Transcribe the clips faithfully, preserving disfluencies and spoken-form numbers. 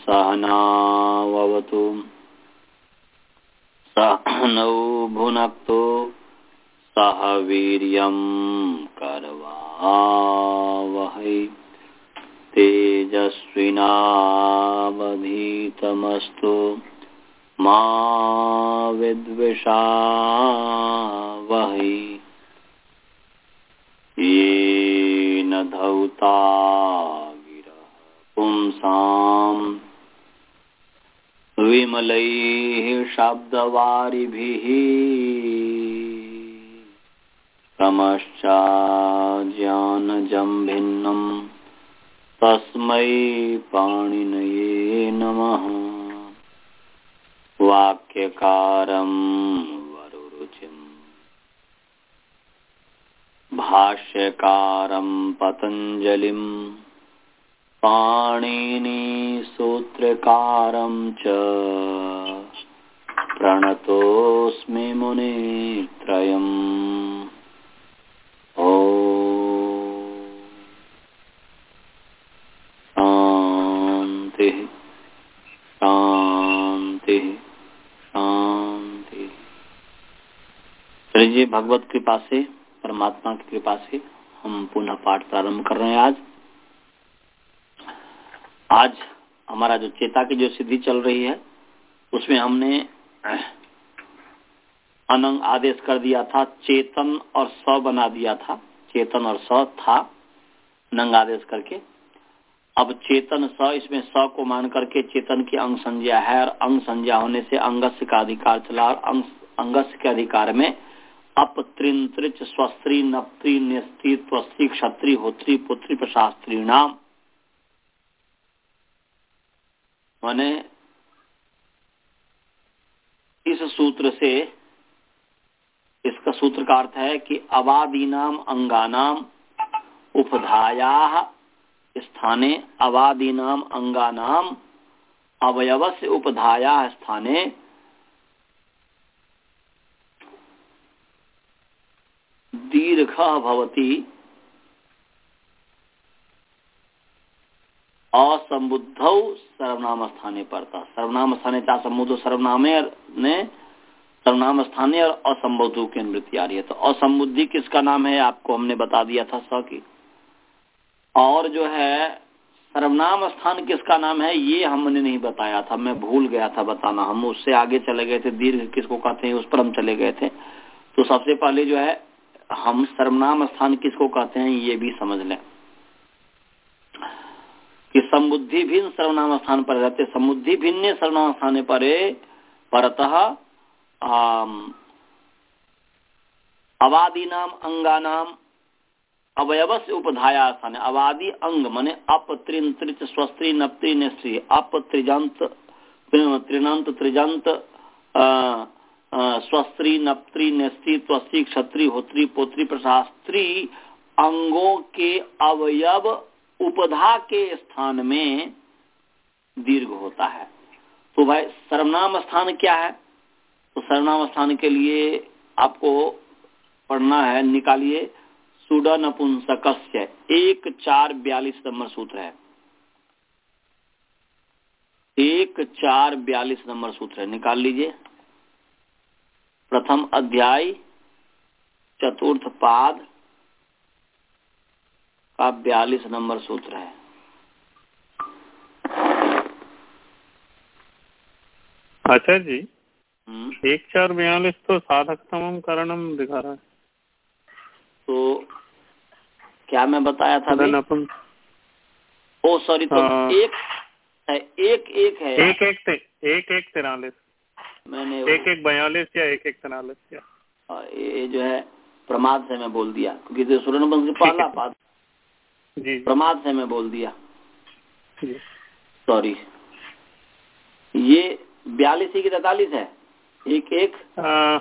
सहनावतु सहनौ भुनक्तु सह वीर्यं करवावहै तेजस्विनावधीतमस्तु मा विद्विषावहै। येन धौता गिरः पुंसाम् विमलैः शब्दवारिभिः क्रमश्चाज्ञानजं भिन्नं तस्मै पाणिनये नमः। वाक्यकारं वरुरुचिं भाष्यकारं पतञ्जलिं पाणिनि सूत्रकारं च प्रणतोऽस्मि मुनित्रयम्। ॐ शान्तिः शान्तिः शांति। चलिए, भगवत कृपा से, परमात्मा की कृपा से हम पुनः पाठ प्रारंभ कर रहे हैं। आज आज हमारा जो चेता की जो सिद्धि चल रही है उसमें हमने अनंग आदेश कर दिया था, चेतन और स बना दिया था। चेतन और स था नंग आदेश करके। अब चेतन स, इसमें स को मान करके चेतन की अंग संज्ञा है और अंग संज्ञा होने से अंगस्य का अधिकार चला। अंग अंगस्य के अधिकार में अप त्रिन त्रिच स्वस्त्री नप्त्री न्यस्त्री त्वस्त्री क्षत्री होत्री पुत्री प्रशास्त्री नाम, माने इस सूत्र से, इसका सूत्र का अर्थ है कि अवादीनाम अंगानाम उपधायाः स्थाने, अवादीनाम अंगानाम अवयवस्य उपधायाः स्थाने दीर्घः भवति असंबुद्धौ सर्वनाम स्थाने पड़ता। सर्वनाम स्थाने चा संबुद्धो, सर्वनामे ने सर्वनाम स्थाने और असंबुद्धों की निवृत्ति आ रही है। तो असंबुद्धि किसका नाम है आपको हमने बता दिया था, स की। और जो है सर्वनाम स्थान किसका नाम है ये हमने नहीं बताया था, मैं भूल गया था बताना। हम उससे आगे चले गए थे, दीर्घ किसको कहते हैं उस पर हम चले गए थे। तो सबसे पहले जो है हम सर्वनाम स्थान किसको कहते हैं ये भी समझ लें कि समुद्धि भिन्न सर्वनाम स्थान पर रहते। समुद्धि भिन्न सर्वनाम स्थान पर परतः अवादीनाम अंगानाम अवयवस्य उपधाया स्थान। अवादी अंग माने अप त्रिन त्रिच स्वस्त्री नप्त्री निस्त्री, अप त्रिजंत त्रिनंत त्रिजंत स्वस्त्री नप्त्री निस्त्री त्वस्त्री क्षत्री होत्री पोत्री प्रशास्त्री अंगों के अवयव उपधा के स्थान में दीर्घ होता है। तो भाई सर्वनाम स्थान क्या है? तो सर्वनाम स्थान के लिए आपको पढ़ना है, निकालिए सुड नपुंसकस्य एक चार बयालीस नंबर सूत्र है। एक चार बयालीस नंबर सूत्र है, निकाल लीजिए। प्रथम अध्याय चतुर्थ पाद का बयालीस नंबर सूत्र है। आचार्य जी, एक चार बयालीस तो साधकतमम कारणम दिखा रहा है। तो क्या मैं बताया था भाई? ओ सॉरी, तो आ, एक है, एक एक है, एक एक ते, एक एक तिरालीस मैंने एक एक बयालीस या एक एक तिरालीस या ये जो है प्रमाद से मैं बोल दिया, क्योंकि सूर्यवंश की पहला पाद जी प्रमाद से मैं बोल दिया, सॉरी। ये बयालीस की तैतालीस है, एक एक आ,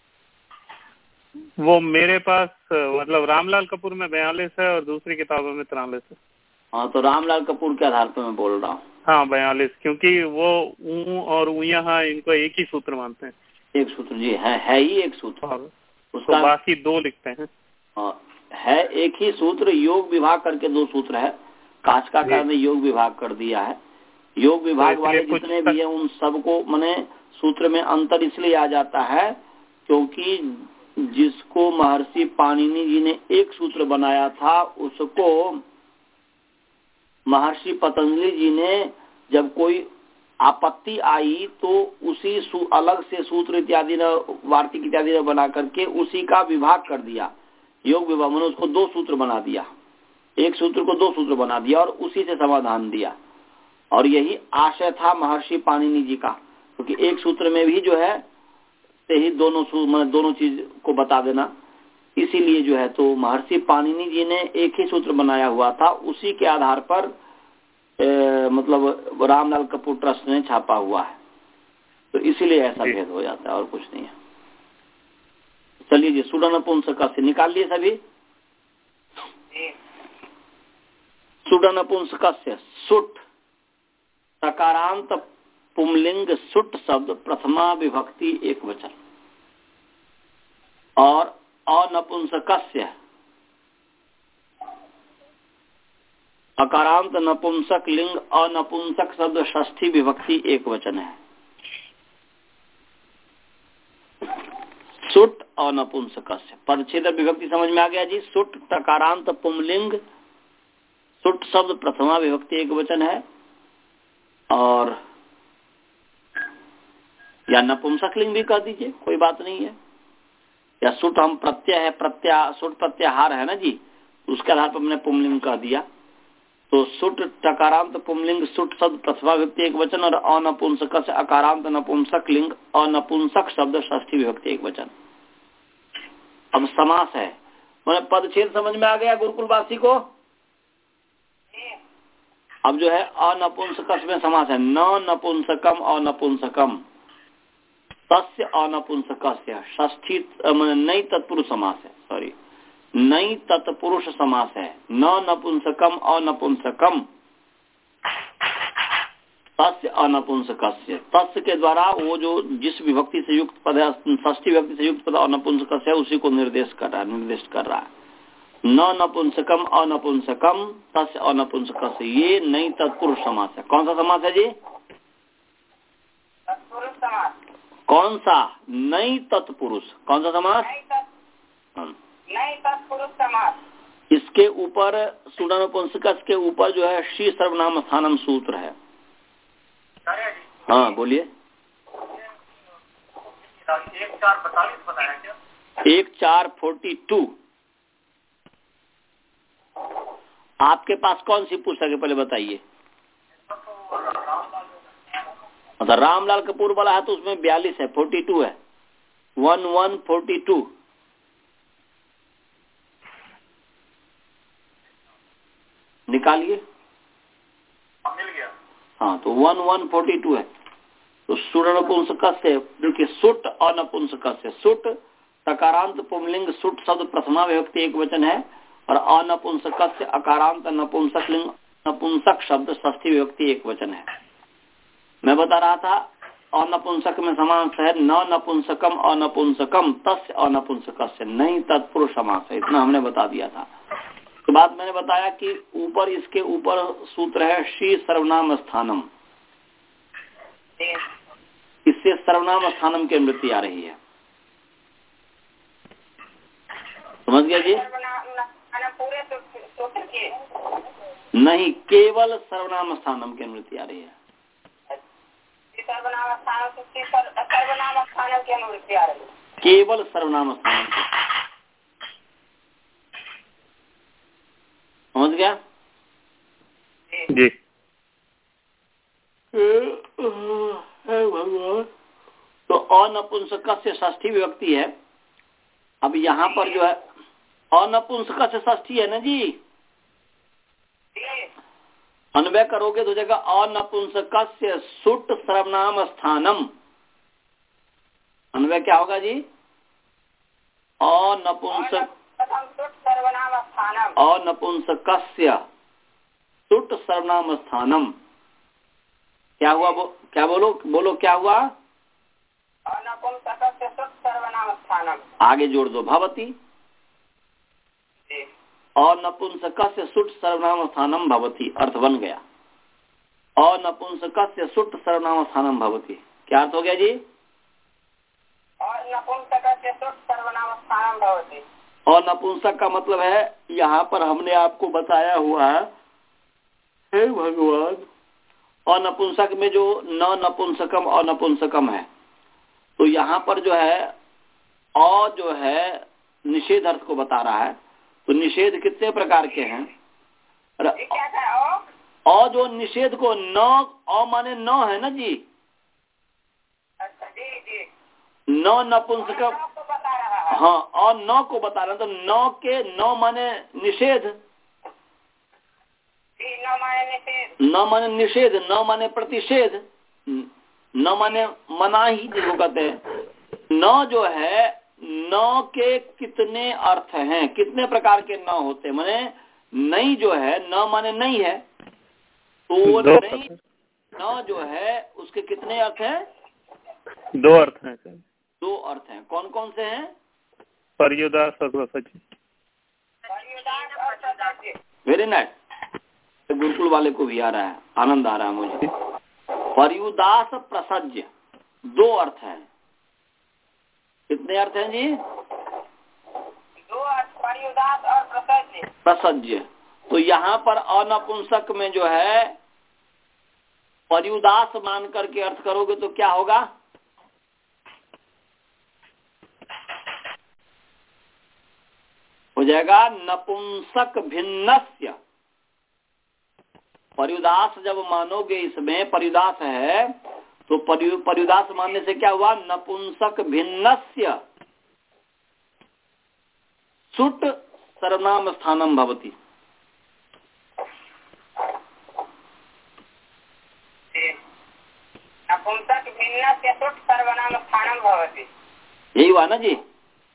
वो मेरे पास मतलब रामलाल कपूर में बयालीस है और दूसरी किताबों में तिरालीस है। हाँ, तो रामलाल कपूर के आधार पर मैं बोल रहा हूँ। हाँ बयालीस, क्योंकि वो ऊ और उया हाँ इनको एक ही सूत्र मानते हैं। एक सूत्र जी है, है ही एक सूत्र, उसका तो बाकी दो लिखते हैं। हाँ, है एक ही सूत्र, योग विभाग करके दो सूत्र है। काचका कार ने योग विभाग कर दिया है, योग विभाग वाले जितने भी हैं उन सबको माने सूत्र में अंतर इसलिए आ जाता है क्योंकि जिसको महर्षि पाणिनि जी ने एक सूत्र बनाया था उसको महर्षि पतंजलि जी ने जब कोई आपत्ति आई तो उसी अलग से सूत्र इत्यादि न वार्तिक इत्यादि न बना करके उसी का विभाग कर दिया। योग विभाग ने उसको दो सूत्र बना दिया, एक सूत्र को दो सूत्र बना दिया और उसी से समाधान दिया। और यही आशय था महर्षि पाणिनि जी का, क्योंकि तो एक सूत्र में भी जो है से ही दोनों मतलब दोनों चीज को बता देना, इसीलिए जो है तो महर्षि पाणिनि जी ने एक ही सूत्र बनाया हुआ था, उसी के आधार पर ए, मतलब रामलाल कपूर ट्रस्ट ने छापा हुआ है, तो इसीलिए ऐसा भेद हो जाता है और कुछ नहीं है। चलिए जी, सुडनपुंसक से निकाल लिए सभी। सुडनपुंसक से सुट सकारांत पुंलिंग सुट शब्द प्रथमा विभक्ति एक वचन और अनपुंसकस्य अकारांत नपुंसक लिंग अनपुंसक शब्द षष्ठी विभक्ति एक वचन है। सुट अनपुंसकस्य पदच्छेदक विभक्ति समझ में आ गया जी। सुट तकारांत पुंलिंग सुट शब्द प्रथमा विभक्ति एक वचन है और या नपुंसक लिंग भी कह दीजिए, कोई बात नहीं है। या सुट हम प्रत्यय है, प्रत्या सुट प्रत्याहार है ना जी, उसके आधार पर हमने पुंलिंग कह दिया। तो सुट टकारांत पुंलिंग सुट शब्द प्रथमा विभक्ति एक वचन और अनपुंसक से अकारांत नपुंसक लिंग अनपुंसक शब्द षष्ठी विभक्ति एक वचन। अब समास है, मैंने पदच्छेद समझ में आ गया गुरुकुलवासी को। अब जो है अनपुंसक में समास है, न नपुंसकम अनपुंसकम तस्य अनपुंसकस्य षष्ठी नई तत्पुरुष समास है, सॉरी नई तत्पुरुष समास है। न नपुंसकम अनपुंसकम तस्य अनपुंसकस्य, तस्य के द्वारा वो जो जिस विभक्ति से युक्त पद है, षष्ठी विभक्ति से युक्त पद अनपुंसकस्य है, उसी को निर्देश कर रहा है निर्दिष्ट कर रहा है। न नपुंसकम अनपुंसकम तस्य अनपुंसकस्य, ये नई तत्पुरुष समास है। कौन सा समास है जी? तत्पुरुष समास। कौन सा? नई तत्पुरुष। कौन सा समास? नई तत्पुरुष समास। इसके ऊपर सुडनपुंसक के ऊपर जो है श्री सर्वनाम स्थानम सूत्र है। हाँ बोलिए। एक चार बतालीस बताया क्या? एक चार फोर्टी टू। आपके पास कौन सी पुस्तक है पहले बताइए। मतलब रामलाल कपूर वाला है तो उसमें बयालीस है, फोर्टी टू है, वन वन फोर्टी टू। निकालिए। मिल गया। हाँ तो वन वन फोर्टी टू है। तो सुडनपुंसक से देखिए, सुट और नपुंसक से सुट तकारांत पुंलिंग सुट शब्द प्रथमा विभक्ति एक वचन है और अनपुंसक से अकारांत नपुंसक लिंग नपुंसक शब्द षष्ठी विभक्ति एक वचन है। मैं बता रहा था अनपुंसक में समास है न नपुंसकम अनपुंसकम तस्य अनपुंसकस्य, नहीं तत्पुरुष समास है, इतना हमने बता दिया था। तो बाद मैंने बताया कि ऊपर इसके ऊपर सूत्र है श्री सर्वनाम स्थानम, इससे सर्वनाम स्थानम की अनुवृत्ति आ रही है। समझ गया जी? पूरे सूत्र के नहीं, केवल सर्वनाम स्थानम की अनुवृत्ति आ रही है। सर्वनाम स्थानम सर्वनाम स्थानम की अनुवृत्ति आ रही है, केवल सर्वनाम स्थानम की। समझ गया जी? तो अनपुंसक से षष्ठी विभक्ति है। अब यहाँ पर जो है अनपुंसक से षष्ठी है ना जी, अन्वय करोगे तो जगह अनपुंसक से सुट सर्वनाम स्थानम, अन्वय क्या होगा जी? अनपुंसक अनपुंसकस्य सुट सर्वनाम स्थानम। क्या हुआ? बो, क्या बोलो बोलो क्या हुआ? अनपुंसकस्य सुट सर्वनाम स्थानम। आगे जोड़ दो भवती। अनपुंसकस्य सुट सर्वनाम स्थानम भवती, अर्थ बन गया। अनपुंसकस्य सुट् सर्वनाम स्थानम भवति। क्या अर्थ हो गया जी? और नपुंसकस्य सुट् सर्वनाम स्थानम भवति। और नपुंसक का मतलब है, यहाँ पर हमने आपको बताया हुआ है, हे भगवान, और नपुंसक में जो न नपुंसकम और नपुंसकम है, तो यहाँ पर जो है अ जो है निषेध अर्थ को बता रहा है। तो निषेध कितने प्रकार के हैं? क्या था? अ जो निषेध को न, अ माने न है ना जी। अच्छा जी जी। न नपुंसकम, हाँ, और न को बता रहे हैं। तो न के न माने निषेध, न माने निषेध, न माने निषेध, न माने प्रतिषेध, न माने मनाही जिसको कहते हैं। न जो है, न के कितने अर्थ हैं, कितने प्रकार के न होते हैं? माने नहीं जो है, न माने नहीं है, तो वो नहीं न जो है उसके कितने अर्थ हैं? दो अर्थ हैं सर। दो अर्थ हैं। कौन कौन से हैं? पर्युदास और प्रसज्य। Very nice. गुरुकुल वाले को भी आ रहा है, आनंद आ रहा है मुझे। पर्युदास प्रसज्य दो अर्थ हैं। कितने अर्थ हैं जी? दो अर्थ, पर्युदास और प्रसज्य। प्रसज्य। तो यहाँ पर अनपुंसक में जो है पर्युदास मान करके अर्थ करोगे तो क्या होगा? हो जाएगा नपुंसक भिन्नस्य। पर्युदास जब मानोगे, इसमें पर्युदास है, तो पर्यु पर्युदास मानने से क्या हुआ? नपुंसक भिन्नस्य सुट् सर्वनाम स्थानम भवति। नपुंसक भिन्नस्य सुट् सर्वनाम स्थानम भवति। यही हुआ ना जी?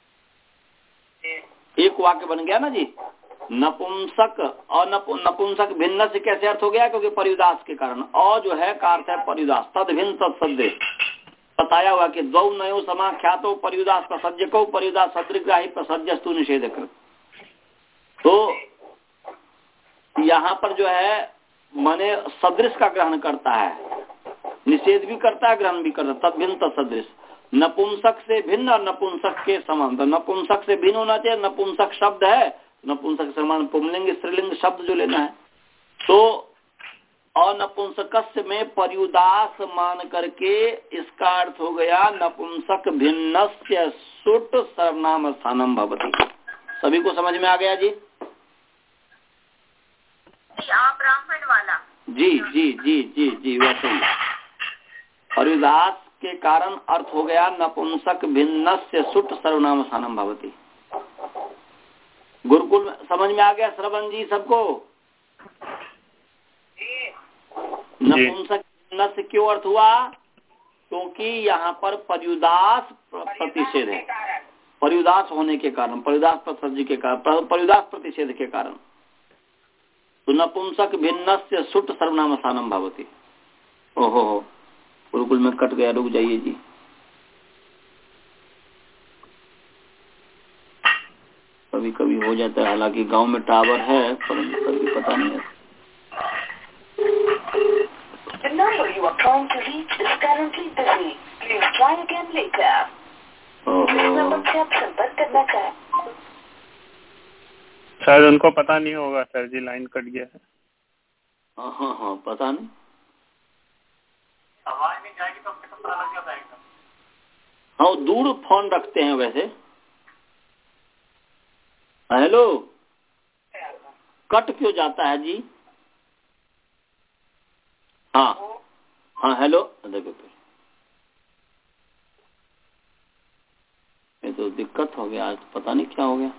एक वाक्य बन गया ना जी। नपुंसक और नपु, नपुंसक भिन्न से कैसे अर्थ हो गया? क्योंकि पर्युदास के कारण। और जो है का अर्थ है पर्युदास, तद भिन्न तद सद्य। बताया हुआ कि द्वौ नयो समाख्यातो पर्युदास प्रसज्य को पर्युदास सदृग्राही प्रसज्यस्तु निषेधक। तो यहाँ पर जो है माने सदृश का ग्रहण करता है, निषेध भी करता है, ग्रहण भी करता है। तद भिन्न तद सदृश, नपुंसक से भिन्न और नपुंसक के समान। तो नपुंसक से भिन्न होना चाहिए। नपुंसक शब्द है, नपुंसक समान पुंलिंग स्त्रीलिंग शब्द जो लेना है। तो अनपुंसकस्य में पर्युदास मान करके इसका अर्थ हो गया नपुंसक भिन्नस्य सुट् सर्वनाम स्थानम भवति। सभी को समझ में आ गया जी? आप ब्राह्मण वाला जी जी जी जी जी वैसे ही पर्युदास के कारण अर्थ हो गया नपुंसक भिन्नस्य सुट् सर्वनाम स्थानम भवति। गुरुकुल में समझ में आ गया श्रवण जी सबको? नपुंसक भिन्न क्यों अर्थ हुआ? क्योंकि यहाँ पर पर्युदास प्रतिषेध है। पर्युदास होने के कारण, पर्युदास प्रसज्य के कारण, पर्युदास प्रतिषेध के कारण। तो नपुंसक भिन्नस्य सुट् सर्वनाम स्थानम भवति। ओहो हो, गुरुकुल में कट गया, रुक जाइए जी। कभी कभी हो जाता है, हालांकि गांव में टावर है, परंतु कभी पता नहीं है। The number you are trying to reach is currently busy. Please try again later. जिस नंबर से आप संपर्क करना चाहें। शायद उनको पता नहीं होगा सर जी, लाइन कट गया है। हाँ हाँ हाँ, पता नहीं। आवाज नहीं जाएगी तो आपको पता लग जाता है। हाँ, दूर फोन रखते हैं वैसे। हेलो, कट क्यों जाता है जी? हाँ हाँ, हेलो, देखो ये तो दिक्कत हो गया आज, पता नहीं क्या हो गया।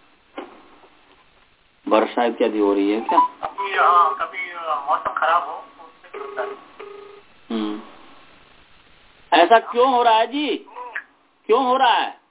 वर्षा इत्यादि हो रही है क्या? कभी हाँ, कभी मौसम खराब हो तो उससे भी होता है। हम्म, ऐसा क्यों हो रहा है जी? क्यों हो रहा है?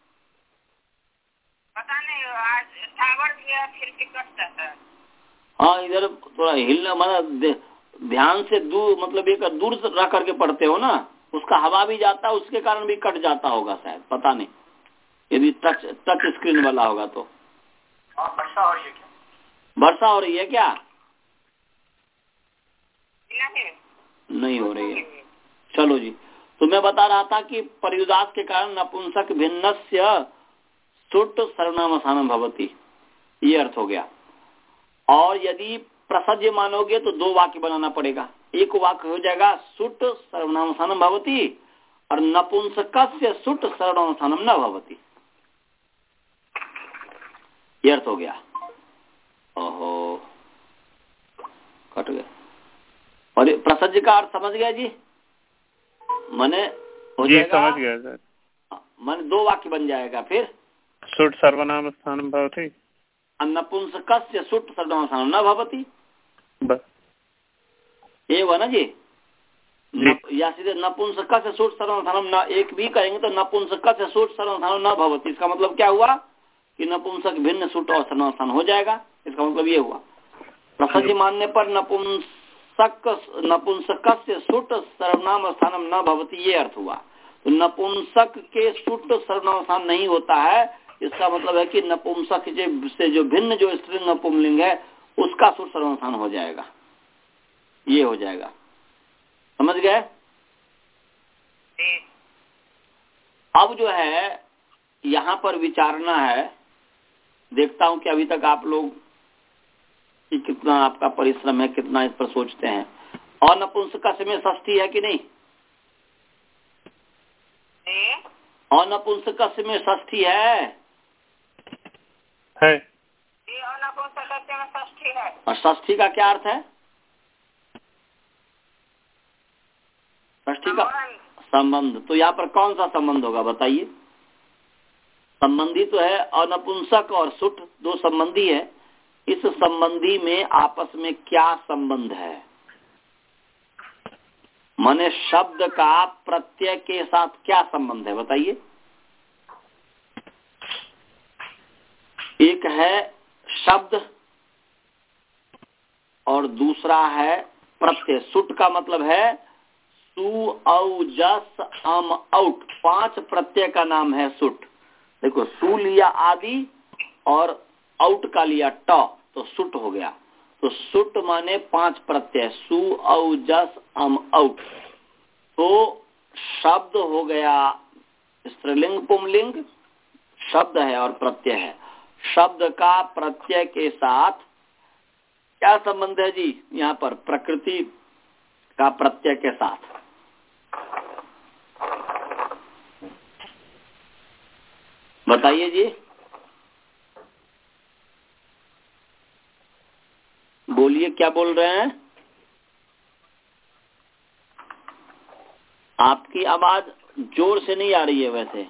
पता नहीं, आज टावर गया फिर भी कट जाता है। हाँ, इधर थोड़ा हिलना, मतलब ध्यान से दूर, मतलब एक दूर रह करके पढ़ते हो ना, उसका हवा भी जाता है, उसके कारण भी कट जाता होगा शायद, पता नहीं। यदि टच टच स्क्रीन वाला होगा तो। हाँ, वर्षा हो रही है क्या? वर्षा हो रही है क्या? नहीं, नहीं हो रही है। चलो जी, तो मैं बता रहा था कि पर्युदास के कारण नपुंसक भिन्नस्य सुट सर्वनाम स्थानम भवति, ये अर्थ हो गया। और यदि प्रसज्य मानोगे तो दो वाक्य बनाना पड़ेगा। एक वाक्य हो जाएगा सुट सर्वनाम स्थानम भवति और नपुंसकस्य सुट सर्वनाम स्थानम न भवति, ये अर्थ हो गया। ओहो, कट गया। और प्रसज्य का अर्थ समझ गया जी? माने हो जी जाएगा, समझ गया सर। माने दो वाक्य बन जाएगा। फिर सुट सर्वनाम स्थानम भवति नपुंसकस्य सुट सर्वनाम स्थानम न भवति, बस ये हुआ ना जी, जी। नप, या सीधे नपुंसकस्य सुट सर्वनाम स्थानम न, एक भी कहेंगे तो नपुंसकस्य सुट सर्वनाम स्थानम न भवति। इसका मतलब क्या हुआ कि नपुंसक भिन्न सुट और सर्वनाम स्थान हो जाएगा। इसका मतलब ये हुआ। प्रसज्य मानने पर नपुंसक नपुंसकस्य सुट सर्वनाम स्थानम न भवति, ये अर्थ हुआ। तो नपुंसक के सुट सर्वनाम स्थान नहीं होता है, इसका मतलब है कि नपुंसक से जो भिन्न जो स्त्रीलिंग पुंलिंग है उसका सुट सर्वनाम स्थान हो जाएगा, ये हो जाएगा। समझ गए? अब जो है यहाँ पर विचारना है, देखता हूं कि अभी तक आप लोग कि कितना आपका परिश्रम है, कितना इस पर सोचते हैं। और नपुंसक में षष्ठी है कि नहीं? और नपुंसक में षष्ठी है, है। और षष्ठी का क्या अर्थ है? षष्ठी का संबंध। तो यहाँ पर कौन सा संबंध होगा बताइए? संबंधी तो है, अनपुंसक और सुट दो संबंधी है। इस संबंधी में आपस में क्या संबंध है? माने शब्द का प्रत्यय के साथ क्या संबंध है बताइए? एक है शब्द और दूसरा है प्रत्यय। सुट का मतलब है सु औ जस अम औट, पांच प्रत्यय का नाम है सुट। देखो, सु लिया आदि और औट का लिया ट, तो सुट हो गया। तो सुट माने पांच प्रत्यय, सु औ जस अम औट। तो शब्द हो गया स्त्रीलिंग पुंलिंग, शब्द है और प्रत्यय है। शब्द का प्रत्यय के साथ क्या संबंध है जी? यहाँ पर प्रकृति का प्रत्यय के साथ बताइए जी, बोलिए क्या बोल रहे हैं? आपकी आवाज जोर से नहीं आ रही है वैसे।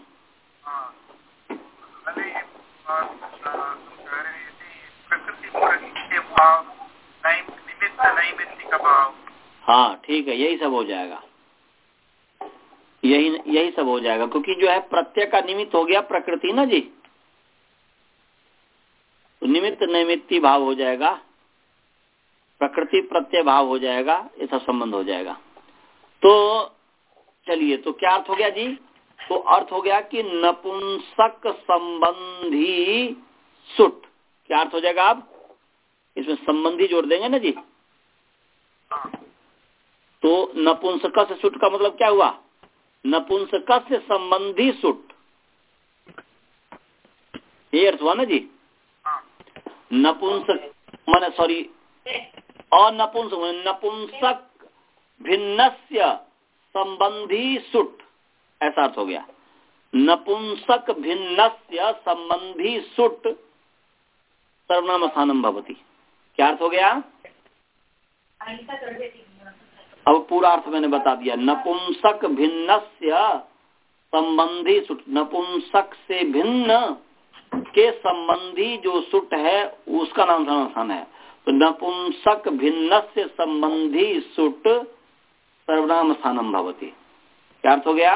हाँ ठीक है, यही सब हो जाएगा, यही यही सब हो जाएगा। क्योंकि जो है प्रत्यय का निमित्त हो गया प्रकृति ना जी, तो निमित्त नैमित्ती भाव हो जाएगा, प्रकृति प्रत्यय भाव हो जाएगा, ये सब संबंध हो जाएगा। तो चलिए, तो क्या अर्थ हो गया जी? तो अर्थ हो गया कि नपुंसक संबंधी सुट। क्या अर्थ हो जाएगा? आप इसमें संबंधी जोड़ देंगे ना जी। तो नपुंसक से सुट का मतलब क्या हुआ? नपुंसक से संबंधी सुट, ये अर्थ हुआ ना जी। नपुंसक माने सॉरी अनपुंसक, नपुंसक भिन्नस्य संबंधी सुट, ऐसा अर्थ हो गया। नपुंसक भिन्नस्य संबंधी सुट सर्वनाम स्थानम भवति। क्या अर्थ हो गया? अब पूरा अर्थ मैंने बता दिया। नपुंसक भिन्नस्य संबंधी सुट, नपुंसक से भिन्न के संबंधी जो सुट है उसका नाम सर्वनाम है। तो नपुंसक भिन्नस्य संबंधी सुट सर्वनाम स्थानम भवति। क्या अर्थ हो गया?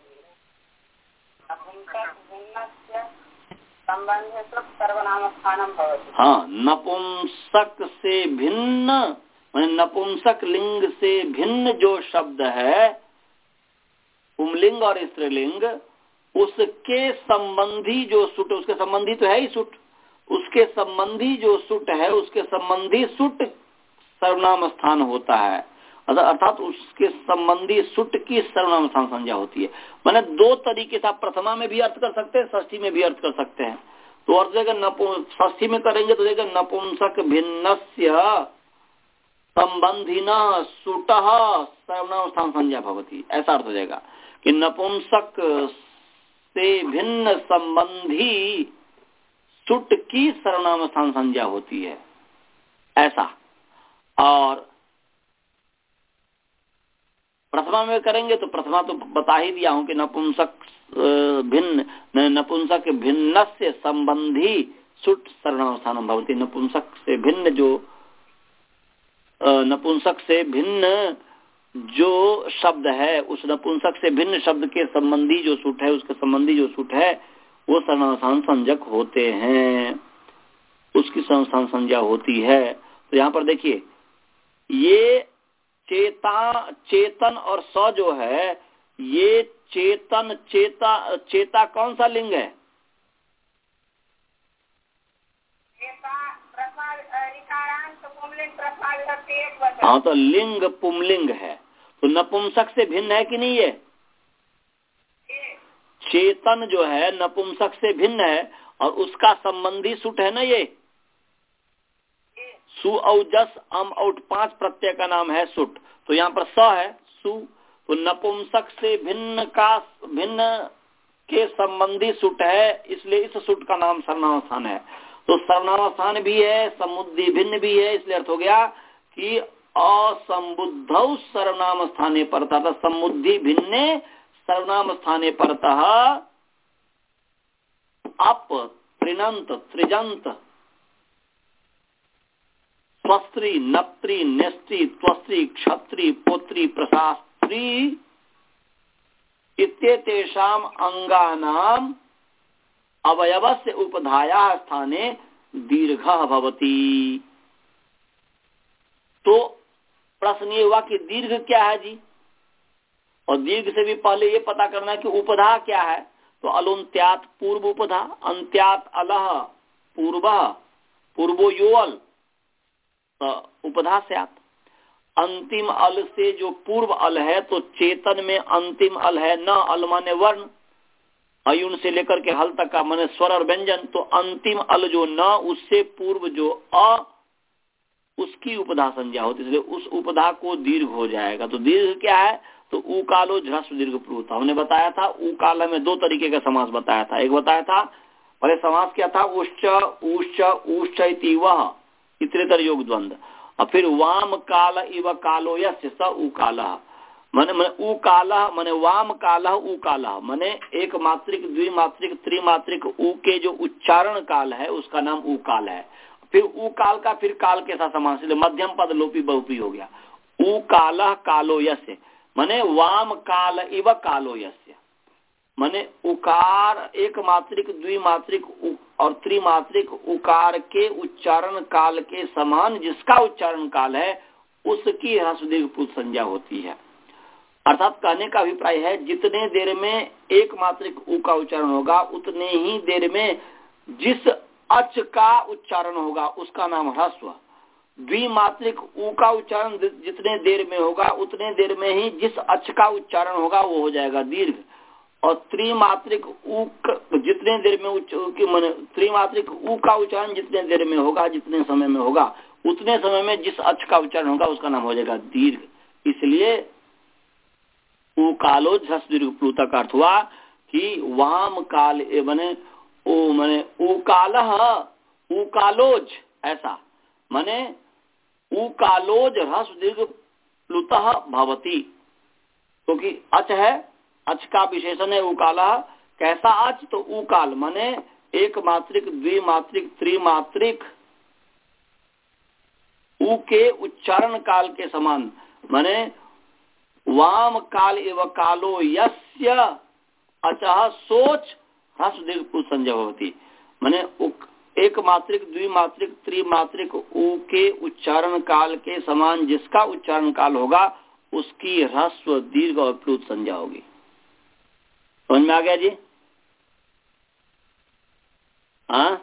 हाँ, नपुंसक से भिन्न माने नपुंसक लिंग से भिन्न जो शब्द है, पुंलिंग और स्त्रीलिंग, उसके संबंधी जो सुट, उसके संबंधी तो है ही सुट, उसके संबंधी जो सुट है, उसके संबंधी सुट सर्वनाम स्थान होता है। अर्थात उसके संबंधी सुट की सर्वनाम स्थान संज्ञा होती है। मैंने दो तरीके से आप प्रथमा में भी अर्थ कर सकते हैं, षष्ठी में भी अर्थ कर सकते हैं। तो अर्थ देगा षष्ठी में करेंगे तो देगा नपुंसक भिन्नस्य संबंधिना सुटः सर्वनाम स्थान संज्ञा भवति, ऐसा अर्थ हो जाएगा कि नपुंसक से भिन्न संबंधी सुट की सर्वनाम स्थान संज्ञा होती है, ऐसा। और प्रथमा में करेंगे तो प्रथमा तो बता ही दिया हूं कि नपुंसक भिन्न नपुंसक भिन्न से संबंधी सुट सर्वनाम स्थान भवति। नपुंसक से भिन्न जो नपुंसक से भिन्न जो शब्द है, उस नपुंसक से भिन्न शब्द के संबंधी जो सुट है, उसके संबंधी जो सुट है वो सर्वनाम स्थान संज्ञक होते हैं, उसकी सर्वनाम संज्ञा होती है। तो यहाँ पर देखिए ये चेता चेतन और स जो है, ये चेतन चेता चेता कौन सा लिंग है? हाँ, तो लिंग पुमलिंग है, तो नपुंसक से भिन्न है कि नहीं? ये चेतन जो है नपुंसक से भिन्न है और उसका संबंधी सुट है ना, ये सु औ जस अम औट पांच प्रत्यय का नाम है सुट। तो यहाँ पर स है सु, तो नपुंसक से भिन्न का भिन्न के संबंधी सुट है, इसलिए इस सुट का नाम सर्वनाम स्थान है। तो सर्वनाम स्थान भी है, समुद्धि भिन्न भी है, इसलिए अर्थ हो गया कि असंबुद्धौ सर्वनाम स्थाने परतः, समुद्धि भिन्ने सर्वनाम स्थाने परतः अप त्रिनंत त्रिजंत स्वस्त्री नप्त्री नेस्त्री त्वस्त्री क्षत्री पुत्री प्रशास्त्री इत्येतेषाम अंगानाम अवयवस्य उपधाया स्थाने दीर्घः भवति। तो प्रश्न ये हुआ कि दीर्घ क्या है जी, और दीर्घ से भी पहले ये पता करना है कि उपधा क्या है। तो अलुन्त्यात पूर्व उपधा, अंत्यात अलह पूर्वः, पूर्वो योअल तो उपधा से आप अंतिम अल से जो पूर्व अल है, तो चेतन में अंतिम अल है न, अल माने वर्ण, अयुन से लेकर के हल तक का माने स्वर और व्यंजन। तो अंतिम अल जो न, उससे पूर्व जो अ, उसकी उपधा संज्ञा होती है, इसलिए उस उपधा को दीर्घ हो जाएगा। तो दीर्घ क्या है? तो उकालो ह्रस्व दीर्घ प्लुत। हमने बताया था उकाल में दो तरीके का समास बताया था। एक बताया था पहले समास क्या था, उश्च उश्च उश्च इति वह इतरेतर योग द्वंद्व, और फिर वाम काल इव कालो यस्य स उकालः, माने माने उकालः माने वाम कालः उकालः, माने एक मात्रिक द्विमात्रिक त्रिमात्रिक उ के जो उच्चारण काल है उसका नाम उकाल है। फिर उकाल का फिर काल के साथ समास, मध्यम पद लोपी बहुपी हो गया। उकालः कालो यस्य माने वाम काल इव कालो यस्य, माने उकार एक मात्रिक द्विमात्रिक और त्रिमात्रिक उकार के उच्चारण काल के समान जिसका उच्चारण काल है उसकी ह्रस्व दीर्घ प्लुत संज्ञा होती है। अर्थात कहने का अभिप्राय है जितने देर में एक मात्रिक उ का उच्चारण होगा उतने ही देर में जिस अच का उच्चारण होगा उसका नाम ह्रस्व, द्विमात्रिक उ का उच्चारण जितने देर में होगा उतने देर में ही जिस अच का उच्चारण होगा वो हो जाएगा दीर्घ, और त्रिमात्रिक उ जितने देर में उच्च त्रिमात्रिक उ का उच्चारण जितने देर में होगा, जितने समय में होगा उतने समय में जिस अच का उच्चारण होगा उसका नाम हो जाएगा दीर्घ। इसलिए उकालोज ह्रस्व दीर्घ प्लुत का अर्थ हुआ कि वाम काल माने ओ माने उकालः उकालोज, ऐसा माने उकालोज ह्रस्व दीर्घ प्लुतः भवति, क्योंकि तो अच है, अच का विशेषण है उकालः। कैसा अच? तो उकाल माने एक मात्रिक द्विमात्रिक त्रिमात्रिक उ के उच्चारण काल के समान, माने वाम काल एव कालो यस्य अचः सोच ह्रस्व दीर्घ प्लुत संज्ञा होती, माने एक मात्रिक द्विमात्रिक त्रिमात्रिक उ के उच्चारण काल के समान जिसका उच्चारण काल होगा उसकी ह्रस्व दीर्घ और प्लुत संज्ञा होगी। समझ में आ गया जी? हाँ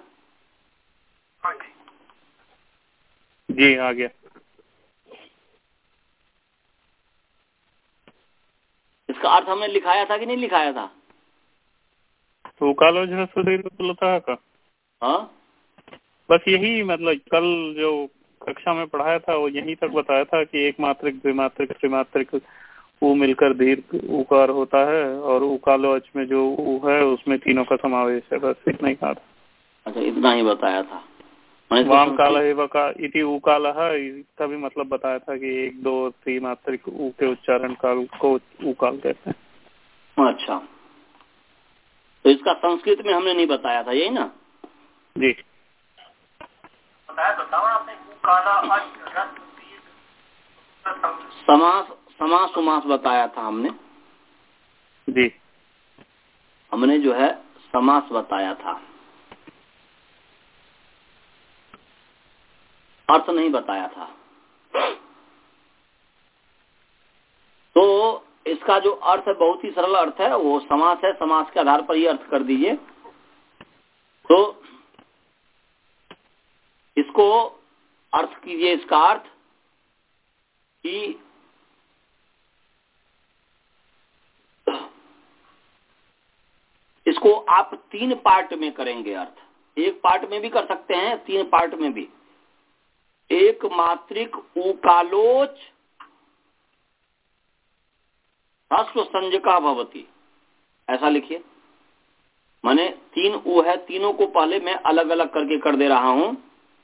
जी आ गया। इसका अर्थ हमने लिखाया था कि नहीं लिखाया था? तो कालो ह्रस्व दीर्घ प्लुतः का, हाँ बस यही मतलब कल जो कक्षा में पढ़ाया था वो यहीं तक बताया था कि एक मात्रिक, द्विमात्रिक, त्रिमात्रिक ऊ मिलकर दीर्घ उकार होता है और उकालोच में जो ऊ है उसमें तीनों का समावेश है, बस इतना ही कहा था। अच्छा, इतना ही बताया था। वाम काल है इति उकाल इसका भी मतलब बताया था कि एक दो त्रिमात्रिक ऊ के उच्चारण काल को उकाल कहते हैं। अच्छा, तो इसका संस्कृत में हमने नहीं बताया था, यही ना जी? बताया तो था आपने, उकाला समास समास समास बताया था हमने जी। हमने जो है समास बताया था, अर्थ नहीं बताया था। तो इसका जो अर्थ है बहुत ही सरल अर्थ है, वो समास है, समास के आधार पर ही अर्थ कर दीजिए। तो इसको अर्थ कीजिए, इसका अर्थ कि इसको आप तीन पार्ट में करेंगे अर्थ। एक पार्ट में भी कर सकते हैं, तीन पार्ट में भी। एक मात्रिक उकालोच ह्रस्व संज्ञका भवति, ऐसा लिखिए। माने तीन ऊ है, तीनों को पहले मैं अलग अलग करके कर दे रहा हूं।